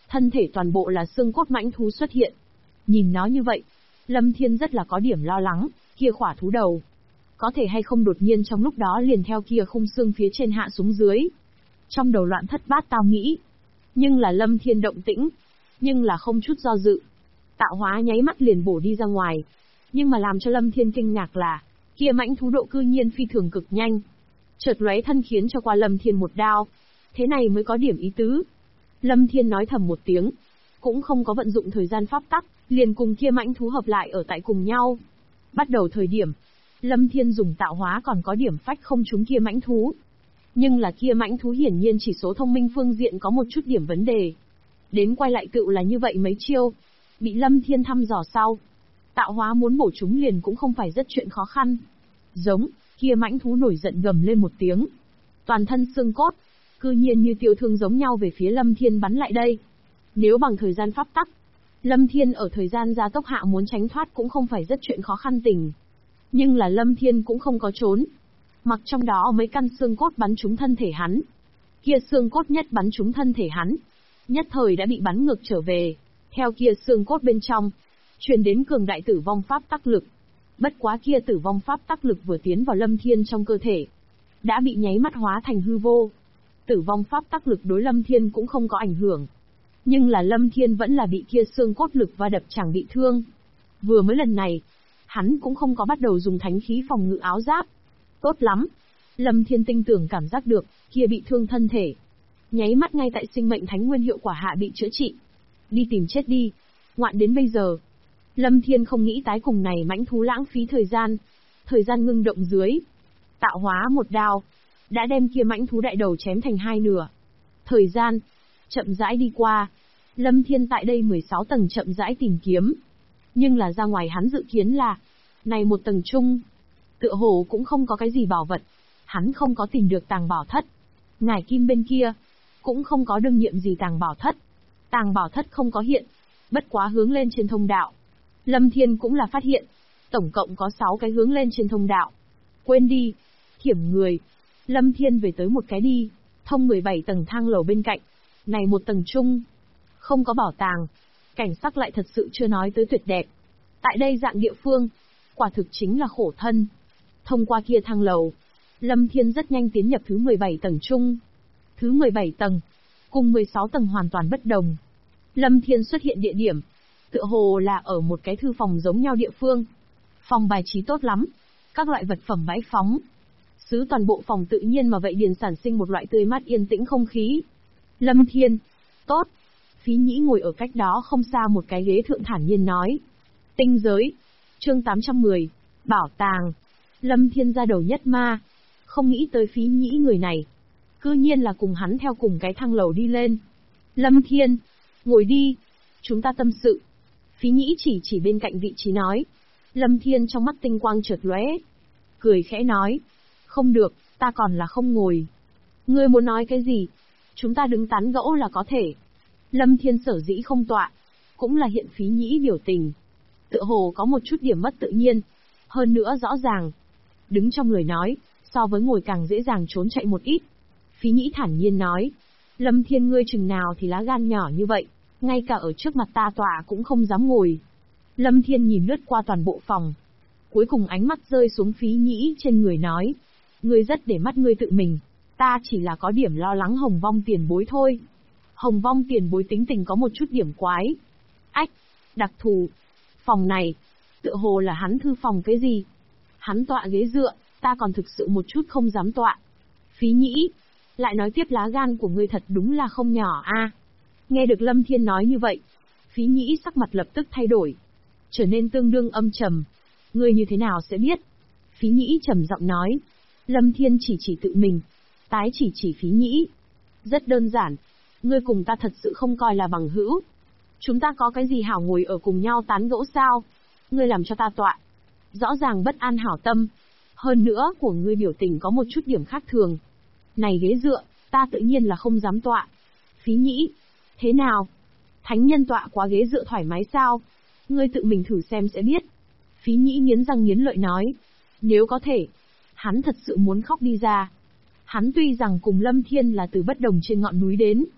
thân thể toàn bộ là xương cốt mãnh thú xuất hiện. Nhìn nó như vậy, Lâm Thiên rất là có điểm lo lắng, kia khỏa thú đầu. Có thể hay không đột nhiên trong lúc đó liền theo kia khung xương phía trên hạ xuống dưới. Trong đầu loạn thất bát tao nghĩ. Nhưng là Lâm Thiên động tĩnh. Nhưng là không chút do dự. Tạo hóa nháy mắt liền bổ đi ra ngoài. Nhưng mà làm cho Lâm Thiên kinh ngạc là, kia mãnh thú độ cư nhiên phi thường cực nhanh. Chợt lóe thân khiến cho qua Lâm Thiên một đao. Thế này mới có điểm ý tứ. Lâm Thiên nói thầm một tiếng. Cũng không có vận dụng thời gian pháp tắc, liền cùng kia mãnh thú hợp lại ở tại cùng nhau. Bắt đầu thời điểm, Lâm Thiên dùng tạo hóa còn có điểm phách không trúng kia mãnh thú. Nhưng là kia mãnh thú hiển nhiên chỉ số thông minh phương diện có một chút điểm vấn đề. Đến quay lại cựu là như vậy mấy chiêu. Bị Lâm Thiên thăm dò sau. Tạo hóa muốn bổ chúng liền cũng không phải rất chuyện khó khăn. Giống, kia mãnh thú nổi giận gầm lên một tiếng. Toàn thân xương cốt, cư nhiên như tiêu thương giống nhau về phía Lâm Thiên bắn lại đây. Nếu bằng thời gian pháp tắc, Lâm Thiên ở thời gian gia tốc hạ muốn tránh thoát cũng không phải rất chuyện khó khăn tình. Nhưng là Lâm Thiên cũng không có trốn. Mặc trong đó mấy căn xương cốt bắn trúng thân thể hắn. Kia xương cốt nhất bắn trúng thân thể hắn. Nhất thời đã bị bắn ngược trở về. Theo kia xương cốt bên trong, truyền đến cường đại tử vong pháp tắc lực. Bất quá kia tử vong pháp tắc lực vừa tiến vào Lâm Thiên trong cơ thể, đã bị nháy mắt hóa thành hư vô. Tử vong pháp tắc lực đối Lâm Thiên cũng không có ảnh hưởng. Nhưng là Lâm Thiên vẫn là bị kia xương cốt lực và đập chẳng bị thương. Vừa mới lần này, hắn cũng không có bắt đầu dùng thánh khí phòng ngự áo giáp. Tốt lắm. Lâm Thiên tinh tưởng cảm giác được, kia bị thương thân thể. Nháy mắt ngay tại sinh mệnh thánh nguyên hiệu quả hạ bị chữa trị. Đi tìm chết đi. Ngoạn đến bây giờ, Lâm Thiên không nghĩ tái cùng này mãnh thú lãng phí thời gian. Thời gian ngưng động dưới. Tạo hóa một đao. Đã đem kia mãnh thú đại đầu chém thành hai nửa. Thời gian chậm rãi đi qua. Lâm Thiên tại đây 16 tầng chậm rãi tìm kiếm. Nhưng là ra ngoài hắn dự kiến là, này một tầng chung, tựa hồ cũng không có cái gì bảo vật. Hắn không có tìm được tàng bảo thất. Ngải kim bên kia, cũng không có đương nhiệm gì tàng bảo thất. Tàng bảo thất không có hiện, bất quá hướng lên trên thông đạo. Lâm Thiên cũng là phát hiện, tổng cộng có 6 cái hướng lên trên thông đạo. Quên đi, kiểm người. Lâm Thiên về tới một cái đi, thông 17 tầng thang lầu bên cạnh. Này một tầng chung, không có bảo tàng, cảnh sắc lại thật sự chưa nói tới tuyệt đẹp. Tại đây dạng địa phương, quả thực chính là khổ thân. Thông qua kia thang lầu, Lâm Thiên rất nhanh tiến nhập thứ 17 tầng chung. Thứ 17 tầng, cùng 16 tầng hoàn toàn bất đồng. Lâm Thiên xuất hiện địa điểm, tựa hồ là ở một cái thư phòng giống nhau địa phương. Phòng bài trí tốt lắm, các loại vật phẩm bãi phóng. Xứ toàn bộ phòng tự nhiên mà vậy điền sản sinh một loại tươi mát yên tĩnh không khí. Lâm Thiên, tốt. Phí Nhĩ ngồi ở cách đó không xa một cái ghế thượng thản nhiên nói. Tinh giới. Chương 810. Bảo tàng. Lâm Thiên ra đầu nhất ma. Không nghĩ tới Phí Nhĩ người này. Cư nhiên là cùng hắn theo cùng cái thang lầu đi lên. Lâm Thiên. Ngồi đi. Chúng ta tâm sự. Phí Nhĩ chỉ bên cạnh vị trí nói. Lâm Thiên trong mắt tinh quang chợt lóe. Cười khẽ nói. Không được, ta còn là không ngồi. Ngươi muốn nói cái gì? Chúng ta đứng tán gẫu là có thể. Lâm Thiên sở dĩ không tọa, cũng là hiện Phí Nhĩ biểu tình. Tựa hồ có một chút điểm mất tự nhiên. Hơn nữa rõ ràng. Đứng trong lời nói, so với ngồi càng dễ dàng trốn chạy một ít. Phí Nhĩ thản nhiên nói. Lâm Thiên ngươi chừng nào thì lá gan nhỏ như vậy, ngay cả ở trước mặt ta tọa cũng không dám ngồi. Lâm Thiên nhìn lướt qua toàn bộ phòng. Cuối cùng ánh mắt rơi xuống Phí Nhĩ trên người nói. Ngươi rất để mắt ngươi tự mình. Ta chỉ là có điểm lo lắng Hồng Vong tiền bối thôi. Hồng Vong tiền bối tính tình có một chút điểm quái. Ách, đặc thù. Phòng này, tựa hồ là hắn thư phòng cái gì? Hắn tọa ghế dựa, ta còn thực sự một chút không dám tọa. Phí Nhĩ, lại nói tiếp lá gan của ngươi thật đúng là không nhỏ a. Nghe được Lâm Thiên nói như vậy, Phí Nhĩ sắc mặt lập tức thay đổi, trở nên tương đương âm trầm. Ngươi như thế nào sẽ biết? Phí Nhĩ trầm giọng nói. Lâm Thiên chỉ tự mình, tái chỉ Phí Nhĩ. Rất đơn giản, ngươi cùng ta thật sự không coi là bằng hữu. Chúng ta có cái gì hảo ngồi ở cùng nhau tán gẫu sao? Ngươi làm cho ta tọa. Rõ ràng bất an hảo tâm. Hơn nữa của ngươi biểu tình có một chút điểm khác thường. Này ghế dựa, ta tự nhiên là không dám tọa. Phí Nhĩ, thế nào? Thánh nhân tọa quá ghế dựa thoải mái sao? Ngươi tự mình thử xem sẽ biết. Phí Nhĩ nghiến răng nghiến lợi nói. Nếu có thể, hắn thật sự muốn khóc đi ra. Hắn tuy rằng cùng Lâm Thiên là từ bất đồng trên ngọn núi đến,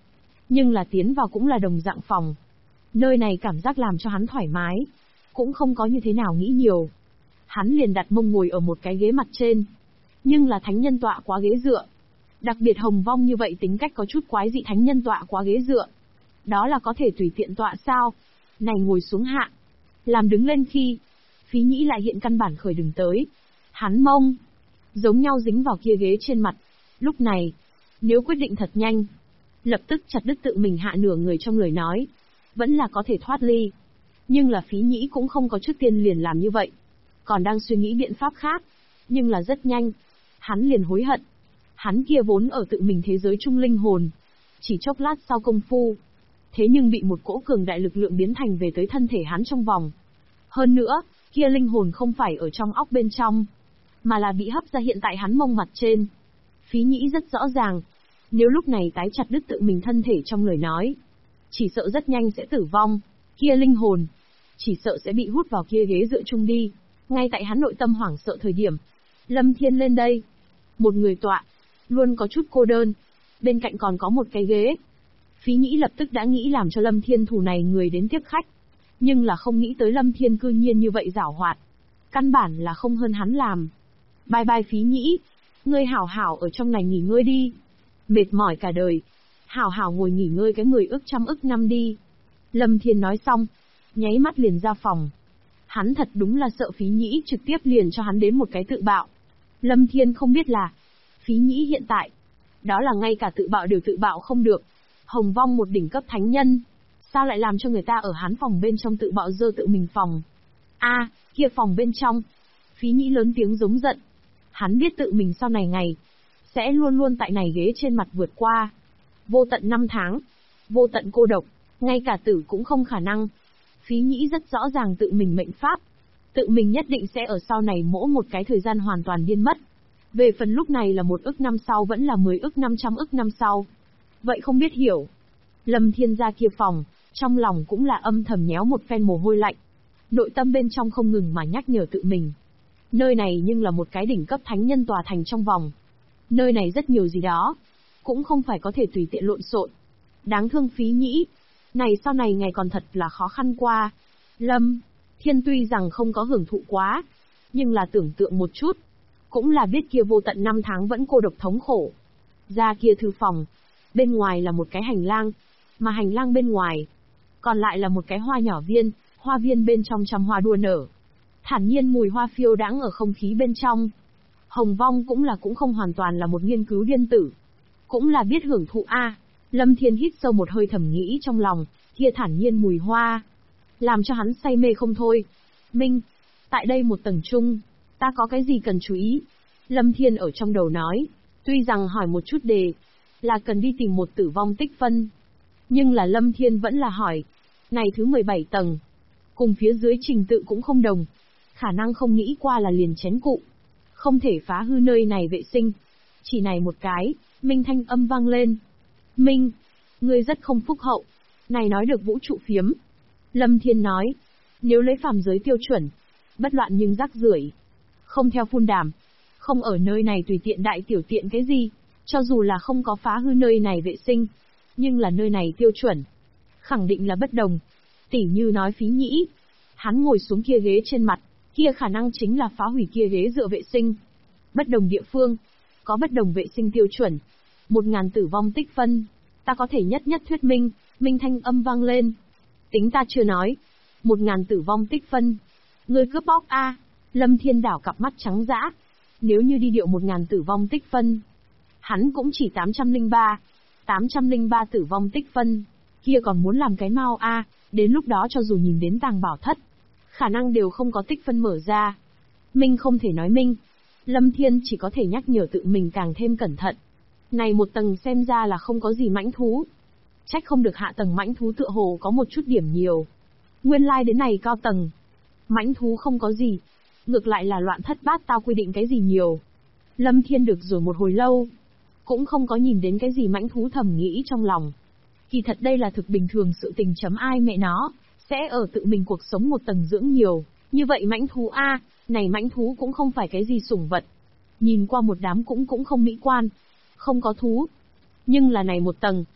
Nhưng là tiến vào cũng là đồng dạng phòng. Nơi này cảm giác làm cho hắn thoải mái. Cũng không có như thế nào nghĩ nhiều. Hắn liền đặt mông ngồi ở một cái ghế mặt trên. Nhưng là thánh nhân tọa quá ghế dựa. Đặc biệt Hồng Vong như vậy tính cách có chút quái dị, thánh nhân tọa quá ghế dựa. Đó là có thể tùy tiện tọa sao? Này ngồi xuống hạ. Làm đứng lên khi, Phí Nhĩ lại hiện căn bản khởi đừng tới. Hắn mông, giống nhau dính vào kia ghế trên mặt. Lúc này, nếu quyết định thật nhanh, lập tức chặt đứt tự mình hạ nửa người trong lời nói, vẫn là có thể thoát ly. Nhưng là Phí Nhĩ cũng không có trước tiên liền làm như vậy. Còn đang suy nghĩ biện pháp khác. Nhưng là rất nhanh, hắn liền hối hận. Hắn kia vốn ở tự mình thế giới trung linh hồn. Chỉ chốc lát sau công phu. Thế nhưng bị một cỗ cường đại lực lượng biến thành về tới thân thể hắn trong vòng. Hơn nữa, kia linh hồn không phải ở trong óc bên trong, mà là bị hấp ra hiện tại hắn mông mặt trên. Phí Nhĩ rất rõ ràng, nếu lúc này tái chặt đứt tự mình thân thể trong lời nói, chỉ sợ rất nhanh sẽ tử vong, kia linh hồn, chỉ sợ sẽ bị hút vào kia ghế dựa chung đi. Ngay tại hắn nội tâm hoảng sợ thời điểm, Lâm Thiên lên đây. Một người tọa, luôn có chút cô đơn, bên cạnh còn có một cái ghế. Phí Nhĩ lập tức đã nghĩ làm cho Lâm Thiên thủ này người đến tiếp khách. Nhưng là không nghĩ tới Lâm Thiên cư nhiên như vậy giảo hoạt. Căn bản là không hơn hắn làm. Bye bye Phí Nhĩ, ngươi hảo hảo ở trong này nghỉ ngơi đi. Mệt mỏi cả đời, hảo hảo ngồi nghỉ ngơi cái 10 ức trăm ức năm đi. Lâm Thiên nói xong, nháy mắt liền ra phòng. Hắn thật đúng là sợ Phí Nhĩ trực tiếp liền cho hắn đến một cái tự bạo. Lâm Thiên không biết là, Phí Nhĩ hiện tại, đó là ngay cả tự bạo đều tự bạo không được. Hồng Vong một đỉnh cấp thánh nhân, sao lại làm cho người ta ở hắn phòng bên trong tự bạo dơ tự mình phòng? Kia phòng bên trong. Phí Nhĩ lớn tiếng giống giận. Hắn biết tự mình sau này ngày, sẽ luôn luôn tại này ghế trên mặt vượt qua. Vô tận 5 tháng, vô tận cô độc, ngay cả tử cũng không khả năng. Phí Nhĩ rất rõ ràng tự mình mệnh pháp. Tự mình nhất định sẽ ở sau này mỗi một cái thời gian hoàn toàn điên mất. Về phần lúc này là 1 ức năm sau vẫn là 10 ức 500 ức năm sau. Vậy không biết hiểu. Lâm Thiên ra kia phòng, trong lòng cũng là âm thầm nhéo một phen mồ hôi lạnh. Nội tâm bên trong không ngừng mà nhắc nhở tự mình. Nơi này nhưng là một cái đỉnh cấp thánh nhân tòa thành trong vòng. Nơi này rất nhiều gì đó. Cũng không phải có thể tùy tiện lộn xộn. Đáng thương Phí Nhĩ. Này sau này ngày còn thật là khó khăn qua. Lâm Thiên tuy rằng không có hưởng thụ quá. Nhưng là tưởng tượng một chút. Cũng là biết kia vô tận 5 tháng vẫn cô độc thống khổ. Ra kia thư phòng. Bên ngoài là một cái hành lang. Mà hành lang bên ngoài, còn lại là một cái hoa nhỏ viên, hoa viên bên trong trăm hoa đua nở. Thản nhiên mùi hoa phiêu đãng ở không khí bên trong. Hồng Vong cũng không hoàn toàn là một nghiên cứu điên tử. Cũng là biết hưởng thụ Lâm Thiên hít sâu một hơi thầm nghĩ trong lòng, kia thản nhiên mùi hoa. Làm cho hắn say mê không thôi. Minh, tại đây một tầng chung, ta có cái gì cần chú ý? Lâm Thiên ở trong đầu nói, tuy rằng hỏi một chút đề, là cần đi tìm một tử vong tích phân. Nhưng là Lâm Thiên vẫn là hỏi, này thứ 17 tầng, cùng phía dưới trình tự cũng không đồng, khả năng không nghĩ qua là liền chén cụ, không thể phá hư nơi này vệ sinh. Chỉ này một cái, Minh thanh âm vang lên. Minh, ngươi rất không phúc hậu, này nói được vũ trụ phiếm. Lâm Thiên nói, nếu lấy phàm giới tiêu chuẩn, bất loạn nhưng rác rưởi, không theo phun đàm, không ở nơi này tùy tiện đại tiểu tiện cái gì, cho dù là không có phá hư nơi này vệ sinh, nhưng là nơi này tiêu chuẩn, khẳng định là bất đồng. Tỉ như nói Phí Nhĩ, hắn ngồi xuống kia ghế trên mặt, kia khả năng chính là phá hủy kia ghế dựa vệ sinh. Bất đồng địa phương, có bất đồng vệ sinh tiêu chuẩn. 1000 tử vong tích phân, ta có thể nhất nhất thuyết minh. Minh thanh âm vang lên. Tính ta chưa nói, 1000 tử vong tích phân, ngươi cướp bóc Lâm Thiên đảo cặp mắt trắng dã. Nếu như đi điệu 1000 tử vong tích phân, hắn cũng chỉ 803 tử vong tích phân, kia còn muốn làm cái mau đến lúc đó cho dù nhìn đến tàng bảo thất, khả năng đều không có tích phân mở ra. Minh không thể nói Minh, Lâm Thiên chỉ có thể nhắc nhở tự mình càng thêm cẩn thận. Này một tầng xem ra là không có gì mãnh thú. Trách không được hạ tầng mãnh thú tựa hồ có một chút điểm nhiều. Nguyên lai đến này cao tầng, mãnh thú không có gì, ngược lại là loạn thất bát tao quy định cái gì nhiều. Lâm Thiên được rồi một hồi lâu, cũng không có nhìn đến cái gì mãnh thú, thầm nghĩ trong lòng. Kỳ thật đây là thực bình thường sự tình, ai mẹ nó, sẽ ở tự mình cuộc sống một tầng dưỡng nhiều, như vậy mãnh thú này mãnh thú cũng không phải cái gì sủng vật. Nhìn qua một đám cũng không mỹ quan, không có thú. Nhưng là này một tầng,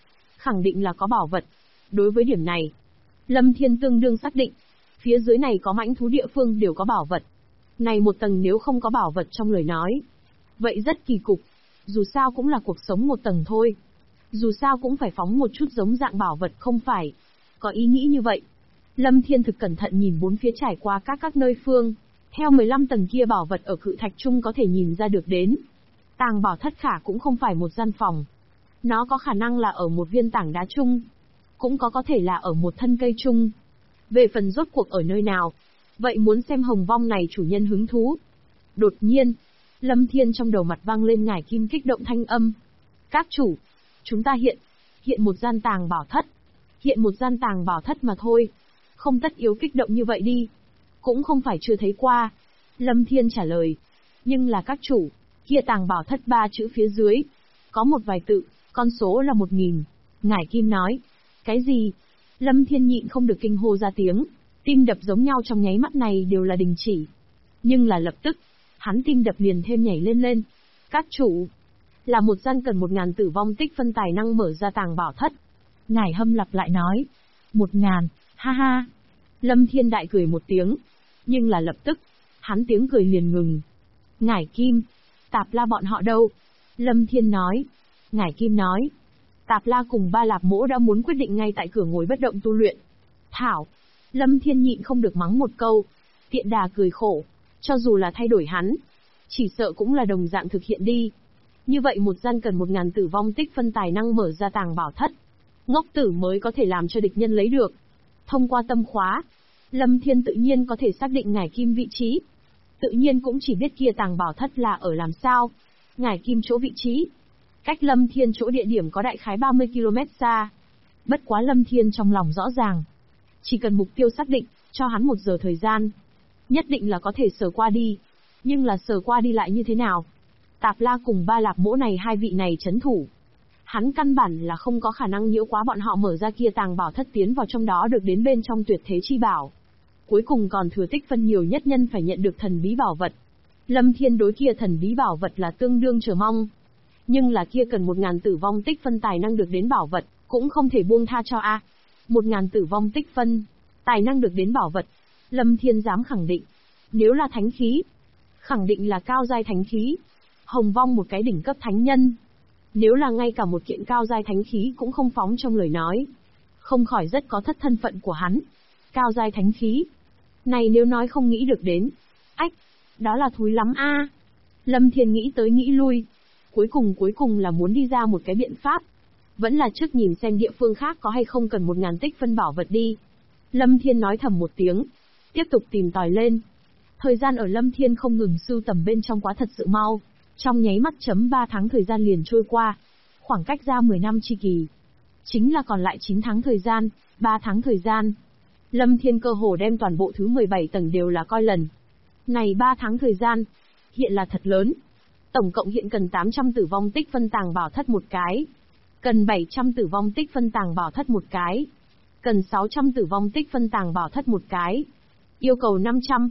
khẳng định là có bảo vật. Đối với điểm này, Lâm Thiên tương đương xác định, phía dưới này có mãnh thú địa phương đều có bảo vật. Này một tầng nếu không có bảo vật trong lời nói, vậy rất kỳ cục. Dù sao cũng là cuộc sống một tầng thôi. Dù sao cũng phải phóng một chút giống dạng bảo vật không phải. Có ý nghĩ như vậy. Lâm Thiên thực cẩn thận nhìn bốn phía trải qua các nơi phương. Theo 15 tầng kia bảo vật ở cự thạch trung có thể nhìn ra được đến. Tàng bảo thất khả cũng không phải một gian phòng. Nó có khả năng là ở một viên tảng đá chung. Cũng có thể là ở một thân cây chung. Về phần rốt cuộc ở nơi nào, vậy muốn xem hồng vong này chủ nhân hứng thú. Đột nhiên, Lâm Thiên trong đầu mặt vang lên ngải kim kích động thanh âm. Các chủ, chúng ta hiện một gian tàng bảo thất. Hiện một gian tàng bảo thất mà thôi. Không tất yếu kích động như vậy đi. Cũng không phải chưa thấy qua. Lâm Thiên trả lời. Nhưng là các chủ, kia tàng bảo thất 3 chữ phía dưới. Có một vài tự, con số là 1000. Ngải kim nói. Cái gì? Lâm Thiên nhịn không được kinh hô ra tiếng. Tim đập giống nhau trong nháy mắt này đều là đình chỉ. Nhưng là lập tức, hắn tim đập liền thêm nhảy lên. Các chủ, là một gian cần 1000 tử vong tích phân tài năng mở ra tàng bảo thất. Ngải Hâm lặp lại nói. 1000, ha ha. Lâm Thiên đại cười một tiếng. Nhưng là lập tức, hắn tiếng cười liền ngừng. Ngải Kim, Tạp La bọn họ đâu? Lâm Thiên nói. Ngải Kim nói. Tạp La cùng Ba Lạp Mỗ đã muốn quyết định ngay tại cửa ngồi bất động tu luyện. Thảo. Lâm Thiên nhịn không được mắng một câu. Tiện đà cười khổ. Cho dù là thay đổi hắn, chỉ sợ cũng là đồng dạng thực hiện đi. Như vậy một gian cần 1000 tử vong tích phân tài năng mở ra tàng bảo thất. Ngốc tử mới có thể làm cho địch nhân lấy được. Thông qua tâm khóa, Lâm Thiên tự nhiên có thể xác định Ngải Kim vị trí. Tự nhiên cũng chỉ biết kia tàng bảo thất là ở làm sao. Ngải Kim chỗ vị trí, cách Lâm Thiên chỗ địa điểm có đại khái 30 km xa. Bất quá Lâm Thiên trong lòng rõ ràng. Chỉ cần mục tiêu xác định, cho hắn 1 giờ thời gian. Nhất định là có thể sờ qua đi. Nhưng là sờ qua đi lại như thế nào? Tạp La cùng Ba Lạp Mỗ này hai vị này trấn thủ. Hắn căn bản là không có khả năng nhiễu quá bọn họ mở ra kia tàng bảo thất tiến vào trong đó được đến bên trong tuyệt thế chi bảo. Cuối cùng còn thừa tích phân nhiều nhất nhân phải nhận được thần bí bảo vật. Lâm Thiên đối kia thần bí bảo vật là tương đương chờ mong. Nhưng là kia cần 1000 tử vong tích phân tài năng được đến bảo vật, cũng không thể buông tha cho a. 1000 tử vong tích phân, tài năng được đến bảo vật. Lâm Thiên dám khẳng định, nếu là thánh khí, khẳng định là cao giai thánh khí. Hồng vong một cái đỉnh cấp thánh nhân. Nếu là ngay cả một kiện cao giai thánh khí cũng không phóng trong lời nói, không khỏi rất có thất thân phận của hắn. Cao giai thánh khí, này nếu nói không nghĩ được đến, ách, đó là thúi lắm a. Lâm Thiên nghĩ tới nghĩ lui, cuối cùng là muốn đi ra một cái biện pháp. Vẫn là trước nhìn xem địa phương khác có hay không cần 1000 tích phân bảo vật đi. Lâm Thiên nói thầm một tiếng, tiếp tục tìm tòi lên. Thời gian ở Lâm Thiên không ngừng sưu tầm bên trong quá thật sự mau. Trong nháy mắt chấm 3 tháng thời gian liền trôi qua. Khoảng cách ra 10 năm chi kỳ. Chính là còn lại 9 tháng thời gian, 3 tháng thời gian. Lâm Thiên cơ hồ đem toàn bộ thứ 17 tầng đều là coi lần. Này 3 tháng thời gian, hiện là thật lớn. Tổng cộng hiện cần 800 tử vong tích phân tàng bảo thất một cái. Cần 700 tử vong tích phân tàng bảo thất một cái. Cần 600 tử vong tích phân tàng bảo thất một cái. Yêu cầu 500,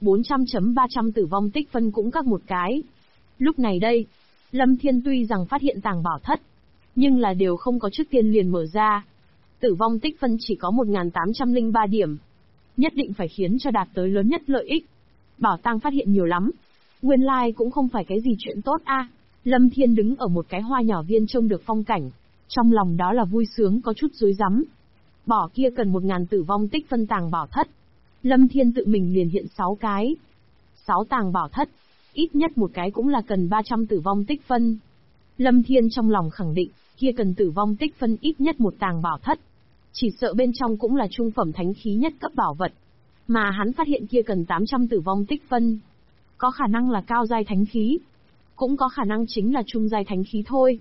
400.300 tử vong tích phân cũng các một cái. Lúc này đây, Lâm Thiên tuy rằng phát hiện tàng bảo thất, nhưng là đều không có trước tiên liền mở ra. Tử vong tích phân chỉ có 1803 điểm. Nhất định phải khiến cho đạt tới lớn nhất lợi ích. Bảo tàng phát hiện nhiều lắm. Nguyên lai cũng không phải cái gì chuyện tốt a. Lâm Thiên đứng ở một cái hoa nhỏ viên trông được phong cảnh. Trong lòng đó là vui sướng có chút rối rắm. Bỏ kia cần 1000 tử vong tích phân tàng bảo thất. Lâm Thiên tự mình liền hiện 6 cái. 6 tàng bảo thất. Ít nhất một cái cũng là cần 300 tử vong tích phân. Lâm Thiên trong lòng khẳng định, kia cần tử vong tích phân ít nhất một tàng bảo thất. Chỉ sợ bên trong cũng là trung phẩm thánh khí nhất cấp bảo vật. Mà hắn phát hiện kia cần 800 tử vong tích phân. Có khả năng là cao giai thánh khí. Cũng có khả năng chính là trung giai thánh khí thôi.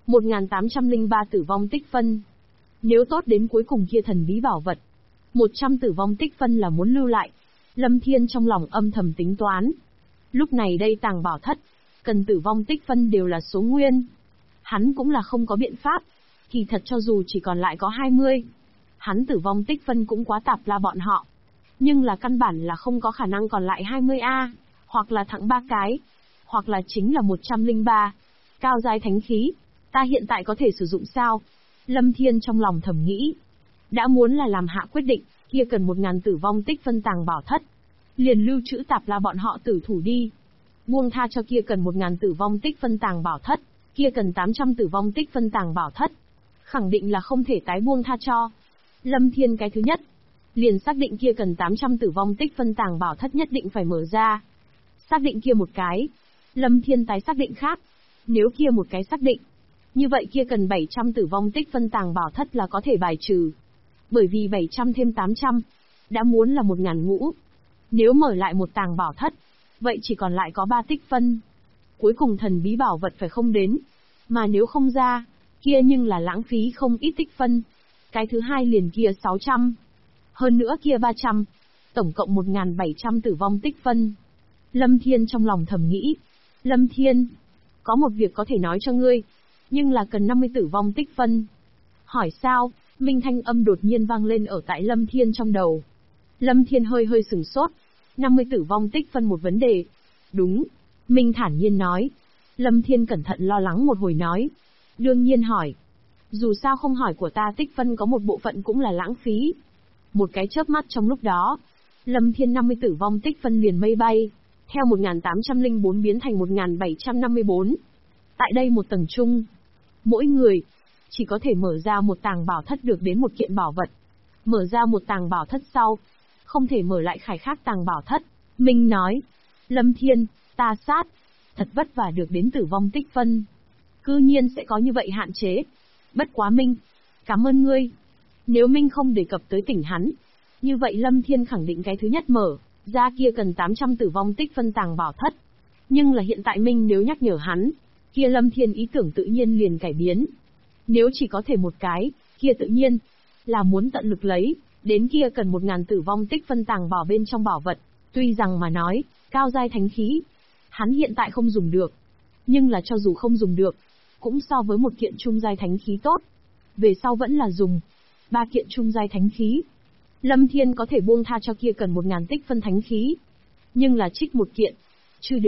1803 tử vong tích phân. Nếu tốt đến cuối cùng kia thần bí bảo vật, 100 tử vong tích phân là muốn lưu lại. Lâm Thiên trong lòng âm thầm tính toán. Lúc này đây tàng bảo thất, cần tử vong tích phân đều là số nguyên. Hắn cũng là không có biện pháp. Kỳ thật cho dù chỉ còn lại có 20, hắn tử vong tích phân cũng quá Tạp La bọn họ. Nhưng là căn bản là không có khả năng còn lại 20A, hoặc là thẳng 3 cái, hoặc là chính là 103. Cao giai thánh khí, ta hiện tại có thể sử dụng sao? Lâm Thiên trong lòng thầm nghĩ. Đã muốn là làm hạ quyết định, kia cần 1000 tử vong tích phân tàng bảo thất. Liền lưu trữ Tạp La bọn họ tử thủ đi. Buông tha cho kia cần 1000 tử vong tích phân tàng bảo thất, kia cần 800 tử vong tích phân tàng bảo thất. Khẳng định là không thể tái buông tha cho. Lâm Thiên cái thứ nhất, liền xác định kia cần 800 tử vong tích phân tàng bảo thất nhất định phải mở ra. Xác định kia một cái, Lâm Thiên tái xác định khác. Nếu kia một cái xác định, như vậy kia cần 700 tử vong tích phân tàng bảo thất là có thể bài trừ. Bởi vì 700 thêm 800, đã muốn là 1000 ngũ. Nếu mở lại một tàng bảo thất, vậy chỉ còn lại có 3 tích phân. Cuối cùng thần bí bảo vật phải không đến. Mà nếu không ra, kia nhưng là lãng phí không ít tích phân. Cái thứ hai liền kia 600. Hơn nữa kia 300. Tổng cộng 1700 tử vong tích phân. Lâm Thiên trong lòng thầm nghĩ. Lâm Thiên, có một việc có thể nói cho ngươi. Nhưng là cần 50 tử vong tích phân. Hỏi sao? Minh thanh âm đột nhiên vang lên ở tại Lâm Thiên trong đầu. Lâm Thiên hơi hơi sửng sốt. 50 tử vong tích phân một vấn đề. Đúng. Minh thản nhiên nói. Lâm Thiên cẩn thận lo lắng một hồi nói. Đương nhiên hỏi. Dù sao không hỏi của ta tích phân có một bộ phận cũng là lãng phí. Một cái chớp mắt trong lúc đó, Lâm Thiên 50 tử vong tích phân liền mây bay. Theo 1804 biến thành 1754. Tại đây một tầng chung. Mỗi người chỉ có thể mở ra một tàng bảo thất được đến một kiện bảo vật. Mở ra một tàng bảo thất sau, không thể mở lại khải khác tàng bảo thất. Minh nói. Lâm Thiên, ta sát. Thật vất vả được đến tử vong tích phân. Cư nhiên sẽ có như vậy hạn chế. Bất quá Minh. Cảm ơn ngươi. Nếu Minh không đề cập tới tỉnh hắn, như vậy Lâm Thiên khẳng định cái thứ nhất mở ra kia cần 800 tử vong tích phân tàng bảo thất. Nhưng là hiện tại Minh nếu nhắc nhở hắn, kia Lâm Thiên ý tưởng tự nhiên liền cải biến. Nếu chỉ có thể một cái, kia tự nhiên là muốn tận lực lấy, đến kia cần 1000 tử vong tích phân tàng bảo bên trong bảo vật. Tuy rằng mà nói, cao giai thánh khí, hắn hiện tại không dùng được. Nhưng là cho dù không dùng được, cũng so với một kiện trung giai thánh khí tốt. Về sau vẫn là dùng 3 kiện trung giai thánh khí. Lâm Thiên có thể buông tha cho kia cần 1000 tích phân thánh khí. Nhưng là trích một kiện, chứ